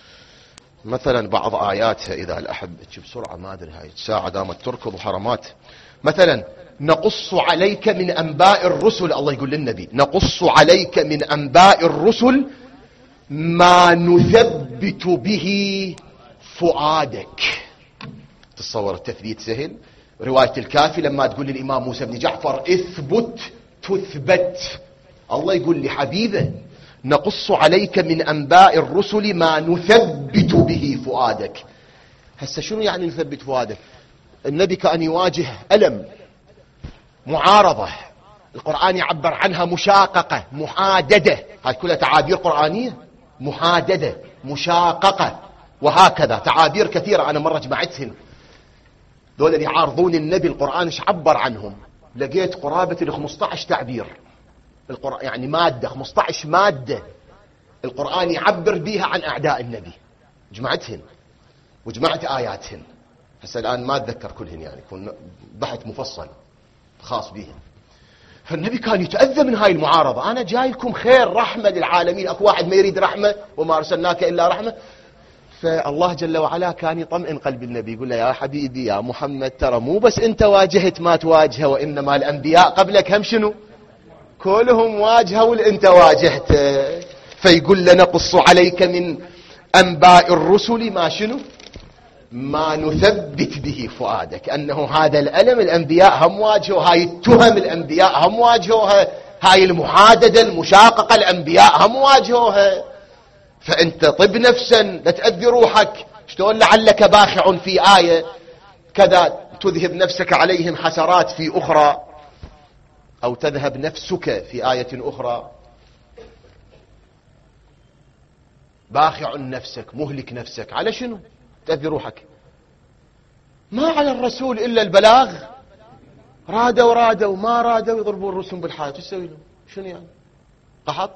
مثلا بعض آياتها إذا الأحب بسرعة ما أدري هاي الساعة دامت تركض وحرمات. مثلا نقص عليك من أنباء الرسل، الله يقول للنبي نقص عليك من أنباء الرسل ما نثبت به فؤادك. تصور التثبيت سهل. رواية الكافي لما تقول للإمام موسى بن جعفر اثبت تثبت، الله يقول لحبيبه نقص عليك من أنباء الرسل ما نثبت به فؤادك. هسه شنو يعني نثبت فؤادك؟ النبي كان يواجه ألم، معارضة، القرآن يعبر عنها مشاققة، محاددة، هاي كلها تعابير قرآنية، محاددة، مشاققة، وهكذا تعابير كثيرة أنا مرة جمعتهن. دول اللي يعارضون النبي القرآن ايش عبر عنهم؟ لقيت قرابة 15 تعبير القرآن، يعني مادة 15 مادة القرآن يعبر بيها عن أعداء النبي، جمعتهن وجمعت آياتهن. هسه الآن ما أتذكر كلهن، يعني يكون بحث مفصل خاص بيهن. فالنبي كان يتأذى من هاي المعارضة، أنا جاي لكم خير رحمة للعالمين، أكو واحد ما يريد رحمة وما أرسلناك إلا رحمة. فالله جل وعلا كان يطمئن قلب النبي، يقول له يا حبيبي يا محمد ترى مو بس أنت واجهت ما تواجهه، وإنما الأنبياء قبلك هم شنو؟ كلهم واجهوا أنت واجهته. فيقول لنقص عليك من أنباء الرسل ما شنو؟ ما نثبت به فؤادك. أنه هذا الألم الأنبياء هم واجهوا، هاي التهم الأنبياء هم واجهوها، هاي المحاددة المشاققة الأنبياء هم واجهوها. فأنت طب نفسا لا تأذي روحك. شلون لعلك باخع في آية كذا تذهب نفسك عليهم حسرات في أخرى، أو تذهب نفسك في آية أخرى. باخع نفسك، مهلك نفسك على شنو؟ تأذي روحك. ما على الرسول إلا البلاغ، رادوا ما رادوا يضربون الرسل بالحياة، ايش تسوي لهم؟ شنو يعني؟ قحط.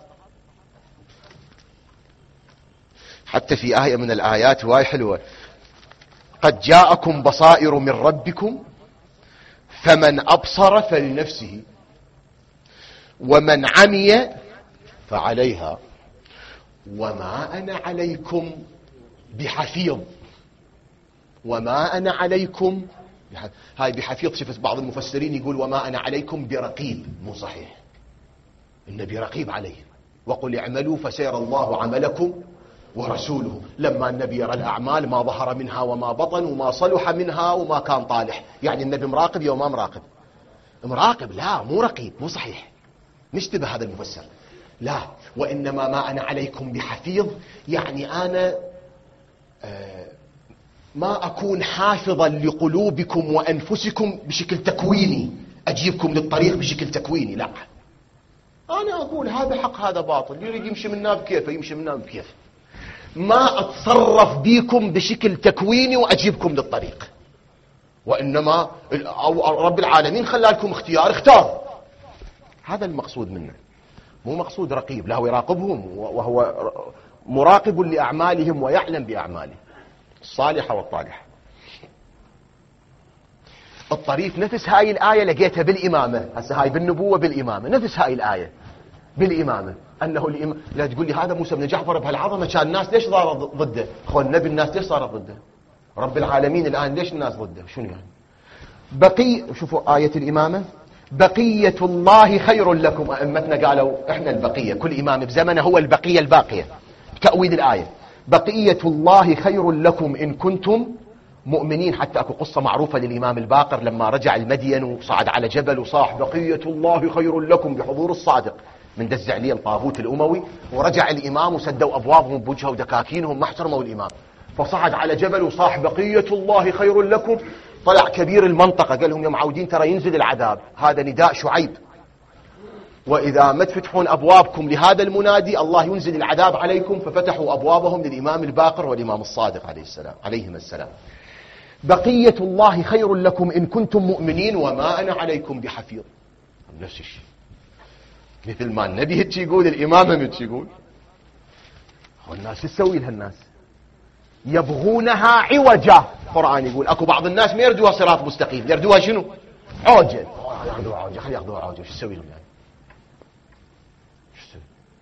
حتى في آية من الآيات واي حلوة، قد جاءكم بصائر من ربكم فمن أبصر فلنفسه ومن عمي فعليها وما أنا عليكم بحفيظ. وما أنا عليكم هاي بحفيظ، شفت بعض المفسرين يقول وما أنا عليكم برقيب، مو صحيح، النبي رقيب عليه. وقل اعملوا فسيرى الله عملكم ورسوله. لما النبي يرى الأعمال ما ظهر منها وما بطن وما صلح منها وما كان طالح، يعني النبي مراقب يوم ما مراقب؟ مراقب، لا مو رقيب، مو صحيح. نشتبه هذا المفسر. لا، وإنما ما أنا عليكم بحفيظ، يعني أنا ما أكون حافظا لقلوبكم وأنفسكم بشكل تكويني، أجيبكم للطريق بشكل تكويني. لا، أنا أقول هذا حق هذا باطل، يريد يمشي منا بكيفه يمشي منا بكيفه، ما أتصرف بيكم بشكل تكويني وأجيبكم للطريق. وإنما رب العالمين خلالكم اختيار، اختار. هذا المقصود منه، مو مقصود رقيب، لا، هو يراقبهم وهو مراقب لأعمالهم ويعلم بأعمالهم الصالحة والطالحة. الطريف نفس هاي الآية لقيتها بالإمامة، هسه هاي بالنبوة بالإمامة، نفس هاي الآية بالإمامة، أنه الإمام. لا تقول لي هذا موسى بن جعفر بهالعظمة كان الناس ليش صارت ضده؟ أخوان النبي الناس ليش صارت ضده؟ رب العالمين الآن ليش الناس ضده؟ شنو يعني؟ شوفوا آية الإمامة، بقية الله خير لكم. أئمتنا قالوا إحنا البقية، كل إمام بزمنه هو البقية الباقية. تأويل الآية بقية الله خير لكم إن كنتم مؤمنين. حتى أكو قصة معروفة للإمام الباقر لما رجع المدين وصعد على جبل وصاح بقية الله خير لكم بحضور الصادق من دز عليه الطاغوت الأموي، ورجع الإمام وسدوا أبوابهم بوجهه ودكاكينهم ما احترموا الإمام، فصعد على جبل وصاح بقية الله خير لكم. طلع كبير المنطقة قال لهم يا معودين ترى ينزل العذاب، هذا نداء شعيب، وإذا ما تفتحون أبوابكم لهذا المنادي الله ينزل العذاب عليكم. ففتحوا أبوابهم للإمام الباقر والإمام الصادق عليهما السلام. بقية الله خير لكم إن كنتم مؤمنين وما أنا عليكم بحفيظ. نفس الشيء، مثل ما النبي هيك يقول الإمام هم هيك يقول. والناس تسوي لها الناس يبغونها عوجا. القرآن يقول اكو بعض الناس ما يردوها صراط مستقيم، يردوها شنو؟ عوجا. ياخذوها عوجا، خلي ياخذوها عوجا. شو تسوي لهم يعني؟ شو تسوي؟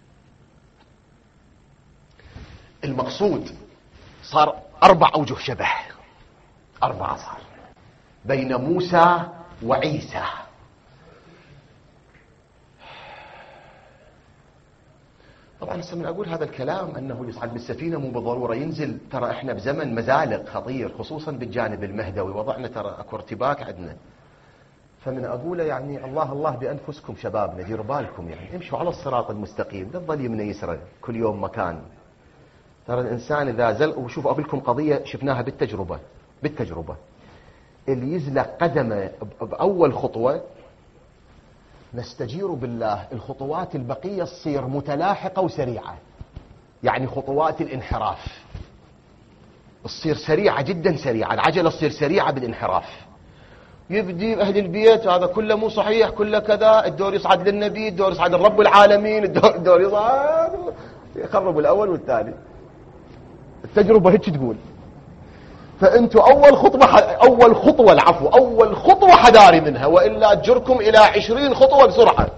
المقصود صار 4 أوجه شبه، 4 صار بين موسى وعيسى. طبعا هسه من اقول هذا الكلام انه يصعد بالسفينه مو بالضروره ينزل، ترى احنا بزمن مزالق خطير خصوصا بالجانب المهدوي، وضعنا ترى اكو ارتباك عندنا. فمن اقوله يعني الله بانفسكم شبابنا، ديروا بالكم يعني، امشوا على الصراط المستقيم، لا تظل يمنى يسرى كل يوم مكان. ترى الانسان اذا زلق، وشوفوا اقول لكم قضيه شفناها بالتجربه، اللي يزلق قدمه باول خطوه نستجير بالله الخطوات البقية تصير متلاحقة وسريعة. يعني خطوات الانحراف تصير سريعة جدا سريعة، العجلة تصير سريعة بالانحراف. يبدي أهل البيت هذا كله مو صحيح، كله كذا، الدور يصعد للنبي، الدور يصعد لرب العالمين، الدور يصعد يخرب الأول والثاني. التجربة هيك تقول. فأنتوا أول خطوة حذاري منها، وإلا تجركم إلى 20 خطوة بسرعة.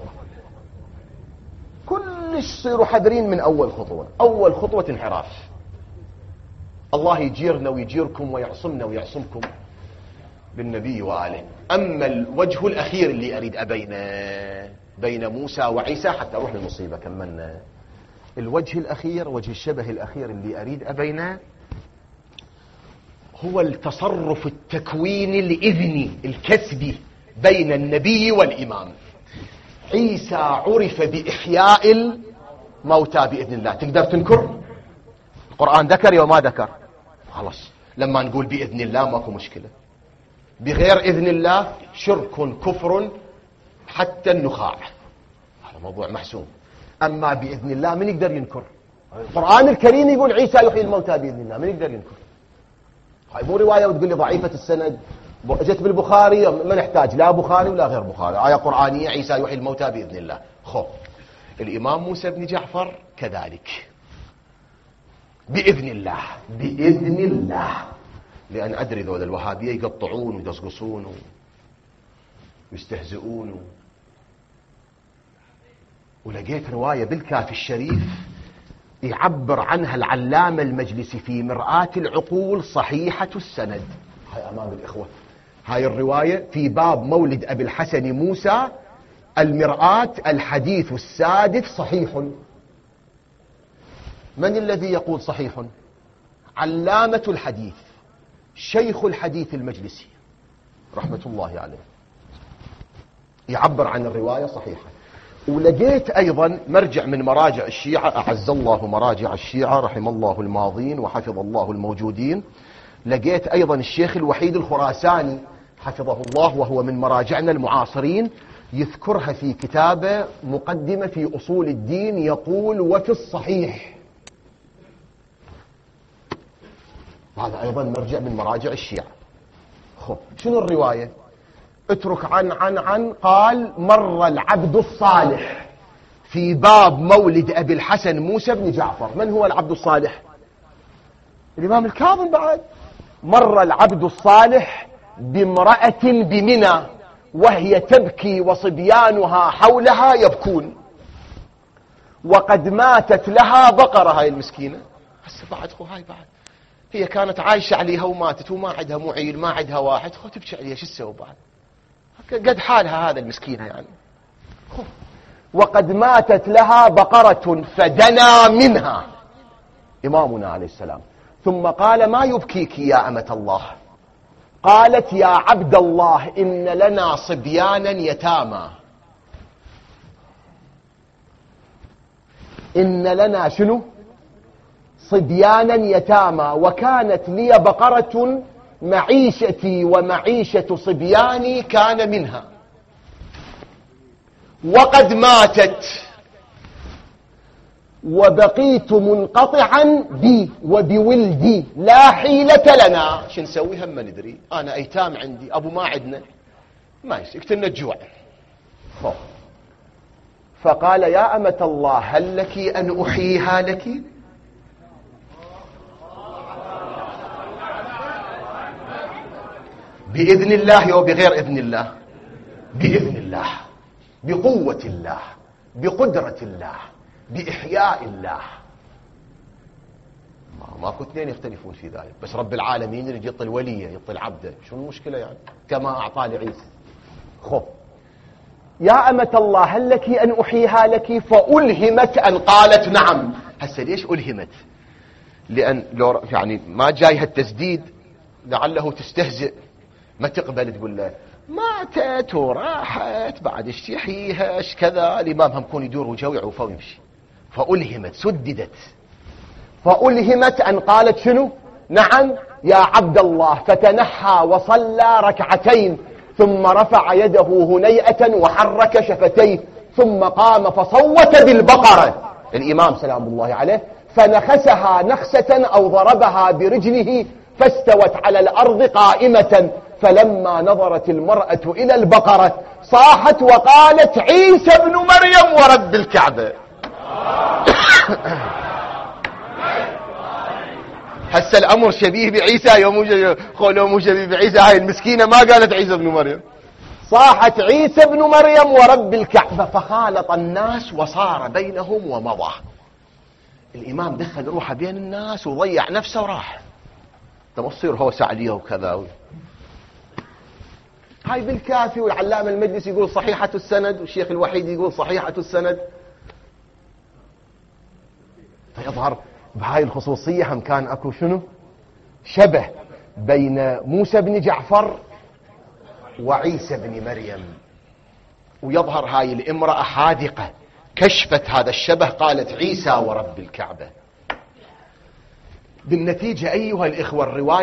كلش صيروا حذرين من أول خطوة انحراف. الله يجيرنا ويجيركم ويعصمنا ويعصمكم بالنبي وآله. أما الوجه الأخير اللي أريد أبينه بين موسى وعيسى حتى أروح للمصيبة كملنا. الوجه الأخير، وجه الشبه الأخير اللي أريد أبينه هو التصرف التكويني الإذني الكسبي بين النبي والإمام. عيسى عرف بإحياء الموتى بإذن الله. تقدر تنكر؟ القرآن ذكر يا ما ذكر؟ خلاص، لما نقول بإذن الله ماكو مشكلة. بغير إذن الله شرك كفر حتى النخاع، هذا موضوع محسوم. أما بإذن الله من يقدر ينكر؟ القرآن الكريم يقول عيسى يحيي الموتى بإذن الله، من يقدر ينكر؟ هاي مو رواية وتقول لي ضعيفة السند، جت بالبخاري، ما نحتاج لا بخاري ولا غير بخاري، آية قرآنية عيسى يحيي الموتى بإذن الله. الإمام موسى بن جعفر كذلك بإذن الله. لأن أدري ذول الوهابية يقطعون ويدصقصون ويستهزئون ولقيت رواية بالكافي الشريف يعبر عنها العلامة المجلسي في مرآة العقول صحيحة السند. هاي أمام الإخوة، هاي الرواية في باب مولد أبي الحسن موسى المرآة الحديث السادس صحيح. من الذي يقول صحيح؟ علامة الحديث شيخ الحديث المجلسي رحمة الله عليه، يعبر عن الرواية صحيحة. ولقيت أيضا مرجع من مراجع الشيعة، أعز الله مراجع الشيعة، رحم الله الماضين وحفظ الله الموجودين. لقيت أيضا الشيخ الوحيد الخراساني حفظه الله وهو من مراجعنا المعاصرين يذكرها في كتابه مقدمة في أصول الدين، يقول وفي الصحيح. هذا أيضا مرجع من مراجع الشيعة. شنو الرواية؟ اترك عن قال مر العبد الصالح في باب مولد أبي الحسن موسى بن جعفر. من هو العبد الصالح؟ الإمام الكاظم. بعد مر العبد الصالح بامرأة بمنى وهي تبكي وصبيانها حولها يبكون، وقد ماتت لها بقرة. هاي المسكينة هسه بعد هاي بعد هي كانت عايشة عليها وماتت وما عندها معيل، ما عندها واحد، تبكي عليها، شو تسوي بعد؟ قد حالها هذا المسكينة يعني. وقد ماتت لها بقرة فدنا منها إمامنا عليه السلام ثم قال ما يبكيك يا أمة الله؟ قالت يا عبد الله إن لنا صبيانا يتامى. إن لنا شنو؟ صبيانا يتامى، وكانت لي بقرة معيشتي ومعيشة صبياني كان منها، وقد ماتت وبقيت منقطعا بي وبولدي لا حيلة لنا. شو نسوي؟ هم ما ندري. أنا أيتام عندي، أبو ما عندنا، ما يقتلنا الجوع. فقال يا أمة الله هل لك أن أحييها لك؟ بإذن الله وبغير إذن الله؟ بإذن الله، بقوة الله، بقدرة الله، بإحياء الله. ماكو اثنين يختلفون في ذلك، بس رب العالمين يريد يعطي الولية، يعطي العبد. شو المشكلة يعني؟ كما أعطى لعيسى. يا أمة الله هل لك أن أحييها لك؟ فألهمت أن قالت نعم. هسه ليش ألهمت؟ لأن لو يعني ما جاي هالتسديد لعله تستهزئ، ما تقبل، تقول له ماتت وراحت بعد ايش يحييها ايش كذا. الإمام هم كون يدور وجهه ويعوفه ويمشي. فألهمت، سددت، فألهمت أن قالت شنو؟ نعم يا عبد الله. فتنحى وصلى ركعتين ثم رفع يده هنيئة وحرك شفتيه ثم قام فصوت بالبقرة الإمام سلام الله عليه، فنخسها نخسة أو ضربها برجله فاستوت على الأرض قائمة. فلما نظرت المرأة إلى البقرة صاحت وقالت عيسى ابن مريم ورب الكعبة. هسه الأمر شبيه بعيسى يوم مو شبيه بعيسى. هاي المسكينة ما قالت عيسى ابن مريم، صاحت عيسى ابن مريم ورب الكعبة. فخالط الناس وصار بينهم ومضى. الإمام دخل روحه بين الناس وضيع نفسه وراح. تصير هوس عليه وكذا. هاي بالكافي، والعلامة المجلس يقول صحيحة السند، والشيخ الوحيد يقول صحيحة السند. فيظهر بهاي الخصوصية هم كان اكو شنو؟ شبه بين موسى بن جعفر وعيسى بن مريم. ويظهر هاي الامرأة حاذقة كشفت هذا الشبه، قالت عيسى ورب الكعبة. بالنتيجة أيها الإخوة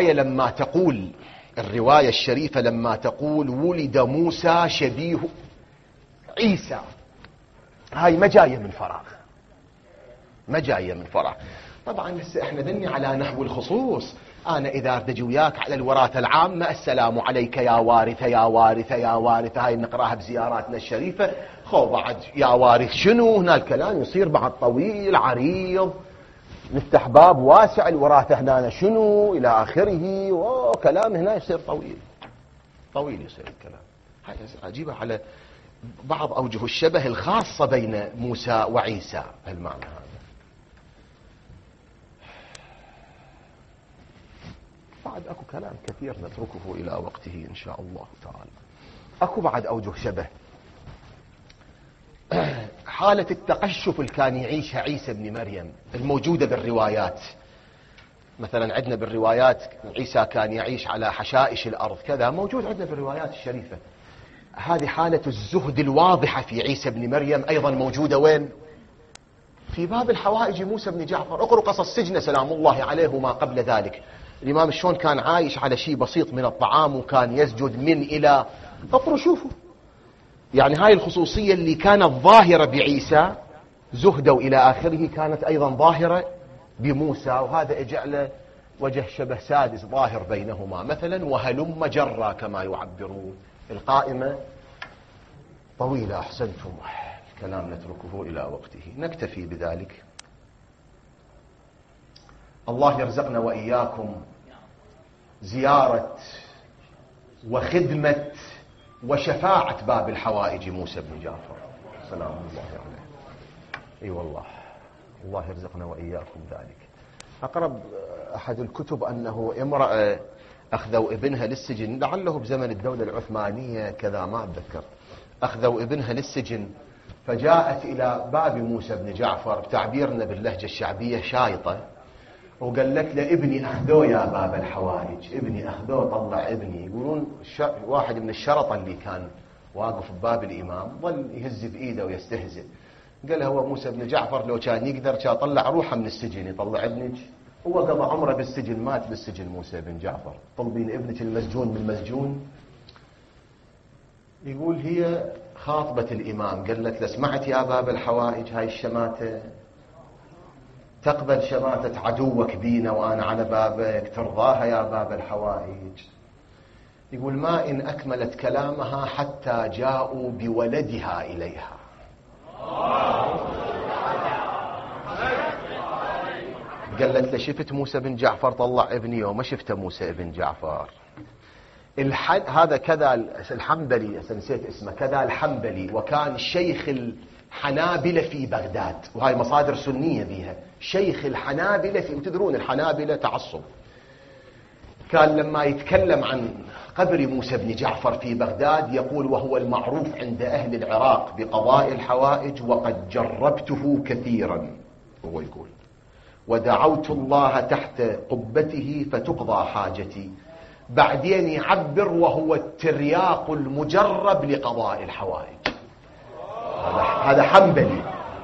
الرواية الشريفة لما تقول ولد موسى شبيه عيسى، هاي ما جاية من فراغ، ما جاية من فراغ. طبعا هسه احنا ذني على نحو الخصوص. انا اذا ارتجي وياك على الوراثة العامة، السلام عليك يا وارث يا وارث يا وارث، هاي نقراها بزياراتنا الشريفة. بعد يا وارث شنو؟ هنا الكلام يصير بعد طويل عريض، نفتح باب واسع، الوراثة هنا شنو إلى آخره، وكلام هنا يصير طويل يصير الكلام. هاي أجيبها على بعض أوجه الشبه الخاصة بين موسى وعيسى بالمعنى هذا. بعد أكو كلام كثير نتركه إلى وقته إن شاء الله تعالى. أكو بعد أوجه شبه حالة التقشف اللي كان يعيشها عيسى بن مريم الموجودة بالروايات. مثلا عندنا بالروايات عيسى كان يعيش على حشائش الأرض كذا، موجود عندنا بالروايات الشريفة. هذه حالة الزهد الواضحة في عيسى بن مريم أيضا موجودة وين؟ في باب الحوائج موسى بن جعفر. اقرأوا قصص سجن سلام الله عليه وما قبل ذلك. الإمام شلون كان عايش على شيء بسيط من الطعام وكان يسجد من إلى. اقرأوا شوفوا يعني هاي الخصوصية اللي كانت ظاهرة بعيسى زهده إلى آخره كانت أيضا ظاهرة بموسى، وهذا اجعل وجه شبه سادس ظاهر بينهما مثلا. وهلم جرا كما يعبرون. القائمة طويلة أحسنتم، الكلام نتركه إلى وقته، نكتفي بذلك. الله يرزقنا وإياكم زيارة وخدمة وشفاعة باب الحوائج موسى بن جعفر سلام الله عليه. اي والله الله يرزقنا وإياكم ذلك. أقرب أحد الكتب أنه امرأة أخذوا ابنها للسجن، لعله بزمن الدولة العثمانية كذا ما أتذكر، أخذوا ابنها للسجن فجاءت إلى باب موسى بن جعفر بتعبيرنا باللهجة الشعبية شايطة، وقالت له ابني أخذوه يا باب الحوائج، ابني أخذوه طلع ابني. يقولون واحد من الشرطة اللي كان واقف بباب الإمام ظل يهز بإيده ويستهزئ، قال هو موسى بن جعفر لو كان يقدر كان طلع روحه من السجن يطلع ابنك. هو قضى عمره بالسجن، مات بالسجن موسى بن جعفر، طلبين ابنك المسجون من المسجون. يقول هي خاطبة الإمام قالت له سمعت يا باب الحوائج هاي الشماتة، تقبل شماتة عدوك بينا وأنا على بابك، ترضاها يا باب الحوائج؟ يقول ما إن أكملت كلامها حتى جاءوا بولدها إليها. قالت له شفت موسى بن جعفر طلع ابني وما شفت موسى بن جعفر. هذا كذا الحنبلي، نسيت اسمه، كذا الحنبلي، وكان شيخ الحنابلة في بغداد، وهاي مصادر سنية بيها، شيخ الحنابلة في، وتدرون الحنابلة تعصب. كان لما يتكلم عن قبر موسى بن جعفر في بغداد يقول وهو المعروف عند أهل العراق بقضاء الحوائج وقد جربته كثيرا. هو يقول ودعوت الله تحت قبته فتقضى حاجتي. بعدين يعبر وهو الترياق المجرب لقضاء الحوائج. هذا حنبلي،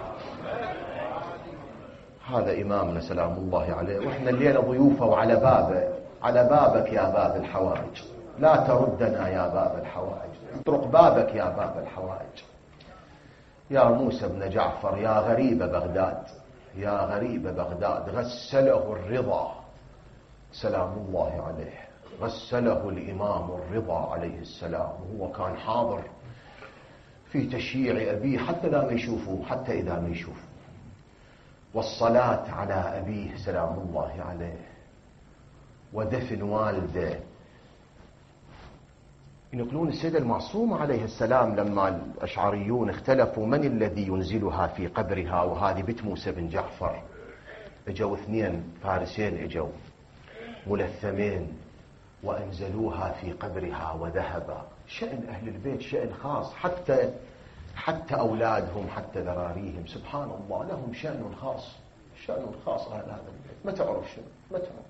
هذا إمامنا سلام الله عليه، وإحنا الليلة ضيوفه وعلى بابه، على بابك يا باب الحوائج، لا تردنا يا باب الحوائج، اطرق بابك يا باب الحوائج. يا موسى بن جعفر يا غريب بغداد، يا غريب بغداد، غسله الرضا سلام الله عليه، غسله الإمام الرضا عليه السلام، وهو كان حاضر في تشييع أبيه حتى لا ما يشوفوه، حتى إذا ما يشوفوه، والصلاة على أبيه سلام الله عليه، ودفن والده. ينقلون السيدة المعصومة عليه السلام لما الأشعريون اختلفوا من الذي ينزلها في قبرها، وهذه بنت موسى بن جعفر، اجوا اثنين فارسين اجوا ملثمين وأنزلوها في قبرها وذهبا. شأن أهل البيت شأن خاص، حتى أولادهم حتى ذراريهم سبحان الله لهم شأن خاص، شأن خاص على هذا البيت، ما تعرف شنو، ما تعرف.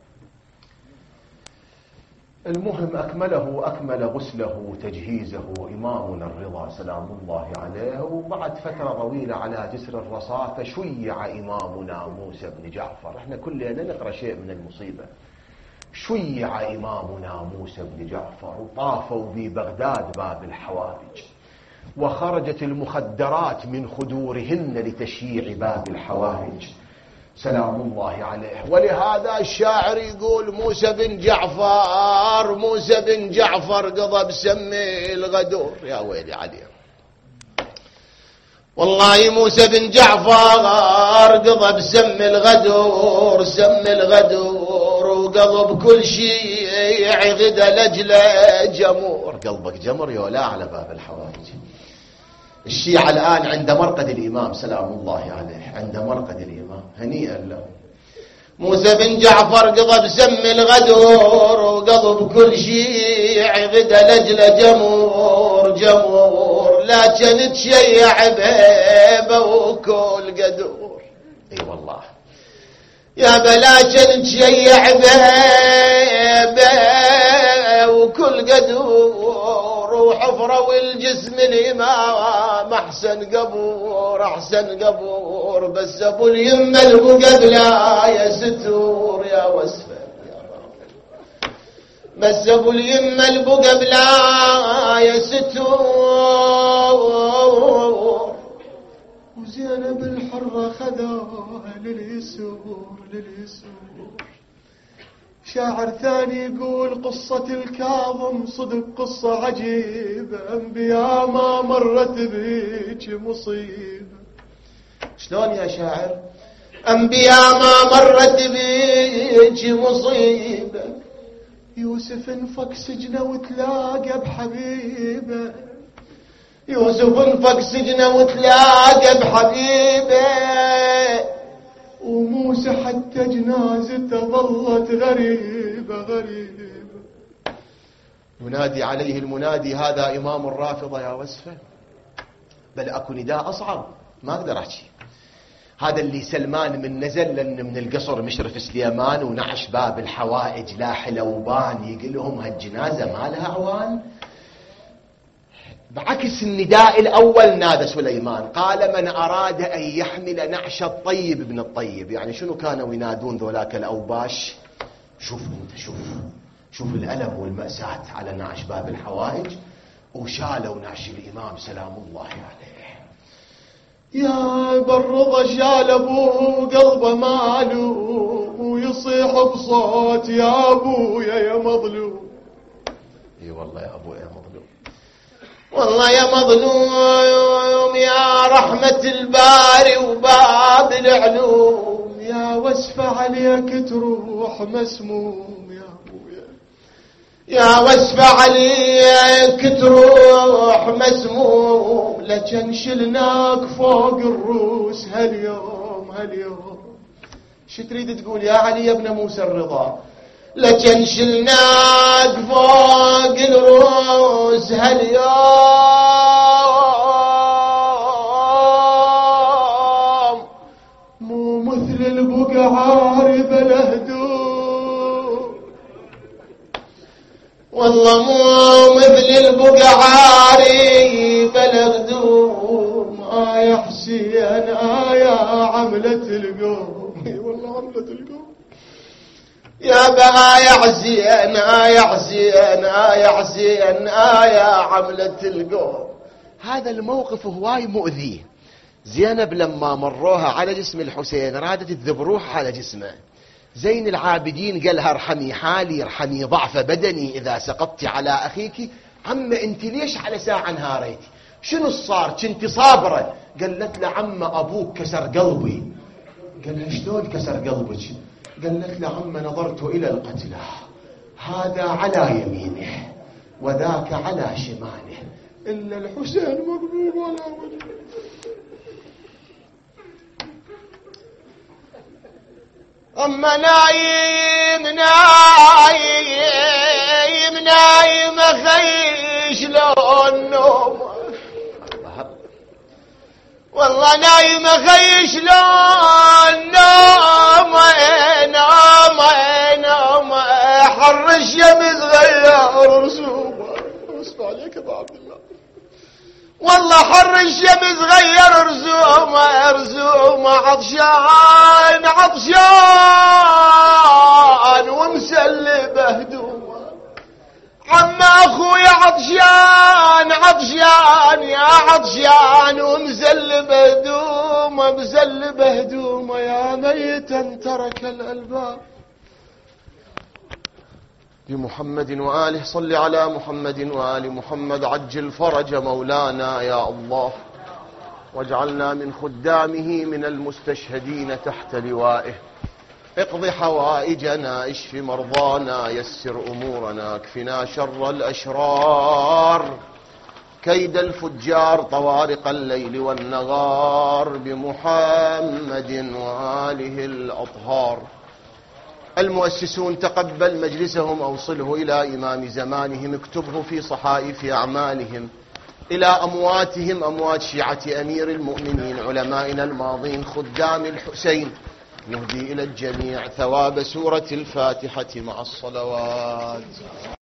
المهم أكمل غسله وتجهيزه إمامنا الرضا سلام الله عليه، وبعد فترة طويلة على جسر الرصافة شيع إمامنا موسى بن جعفر. احنا كلنا نقرأ شيء من المصيبة. شيع إمامنا موسى بن جعفر وطافوا ببغداد باب الحوائج، وخرجت المخدرات من خدورهن لتشييع باب الحوائج سلام الله عليه. ولهذا الشاعر يقول موسى بن جعفر قضى بسمي الغدور. يا ويلي عليه والله موسى بن جعفر قضى بسمي الغدور، سمي الغدور، وقلب كل شيء غدا لجله جمور. قلبك جمر يولا على باب الحوائج. الشيعة الآن عند مرقد الإمام سلام الله عليه، عند مرقد الإمام، هنيئا له. موسى بن جعفر قضى بسم الغدور، وقلب كل شيء غدا لجله جمور جمور، لكن تشيع بهيبة وكل قدور. اي والله يا بلاكن تشيع بهيبة وكل قدور، وحفرة والجسم الإمام أحسن قبور أحسن قبور، بس أبو اليمة المقبلة يا ستور يا وسفة، بس أبو اليمة المقبلة يا ستور. وزينب الحرة خذوها لليسور لليسور. شاعر ثاني يقول قصة الكاظم صدق قصة عجيبة، أنبياء ما مرت بيك مصيبة. شلون يا شاعر؟ أنبياء ما مرت بيك مصيبة، يوسف انفك سجنه وتلاقى بحبيبه، يوسف انفك سجنه وتلاقى بحبيبه، وموسى حتى جنازته ظلت غريبة غريبة. ينادي عليه المنادي هذا إمام الرافضة يا وسفة، بل أكو نداء أصعب ما أقدر أحكي. هذا اللي سلمان من نزل من القصر مشرف سليمان ونعش باب الحوائج لا حلوبان، يقلهم هالجنازة ما لها عوان. بعكس النداء الأول نادى سليمان قال من أراد أن يحمل نعش الطيب ابن الطيب. يعني شنو كانوا ينادون ذولاك الأوباش؟ شوف انت شوف الألم والمأساة على نعش باب الحوائج، وشالوا نعش الإمام سلام الله عليه. يا بالرضا شال أبوه قلبه معلوم، ويصيح بصوت يا أبويا يا مظلوم. اي والله يا أبويا يا مظلوم، والله يا مظلوم يا رحمة الباري وباب العلوم. يا وسفة عليك تروح مسموم يا أبويا، يا وسفة عليك تروح مسموم، لكن شلناك فوق الروس هاليوم هاليوم. شو تريد تقول يا علي يا ابن موسى الرضا؟ لكن شلناك فوق الروس هاليوم، مو مثل البقعار بلهدوم، والله مو مثل البقعار بلهدوم. يا حسين يا عملة القوم، والله عملة القوم يا بها يا حسين يا حسين يا حسين يا عملة القوم. هذا الموقف هواي مؤذي. زينب لما مروها على جسم الحسين رادت تذبروح على جسمه. زين العابدين قالها ارحمي حالي ارحمي ضعف بدني إذا سقطت على أخيك. عم انت ليش على ساعة انهاريتي؟ شنو صار؟ كنت صابرة. قالت له عم أبوك كسر قلبي. قالها شلون كسر قلبك؟ قالت له عم نظرت إلى القتلى، هذا على يمينه وذاك على شماله، إلا الحسين مقبوب على وجهه. أما نايم نايم نايم أخي شلون نوم، والله نايم أخي شلون نوم نوم نوم، حر الشمس غير رسومه. اسمع عليك أبو عبد الله، والله حر الشمس غير رسومه رسومه، عطشان عطشان ومسلب هدومه. عم أخوي عطشان عطشان يا عطشان ومسلب هدومه مسلب هدومه، يا ميتا ترك الألباب. بمحمد وآله صل على محمد وآل محمد، عجل فرج مولانا يا الله، واجعلنا من خدامه من المستشهدين تحت لوائه. اقض حوائجنا اشف مرضانا يسر أمورنا اكفنا شر الأشرار كيد الفجار طوارق الليل والنغار، بمحمد وآله الأطهار. المؤسسون تقبل مجلسهم، أوصله إلى إمام زمانهم، اكتبه في صحائف أعمالهم. إلى أمواتهم أموات شيعة أمير المؤمنين علمائنا الماضين خدام الحسين، نهدي إلى الجميع ثواب سورة الفاتحة مع الصلوات.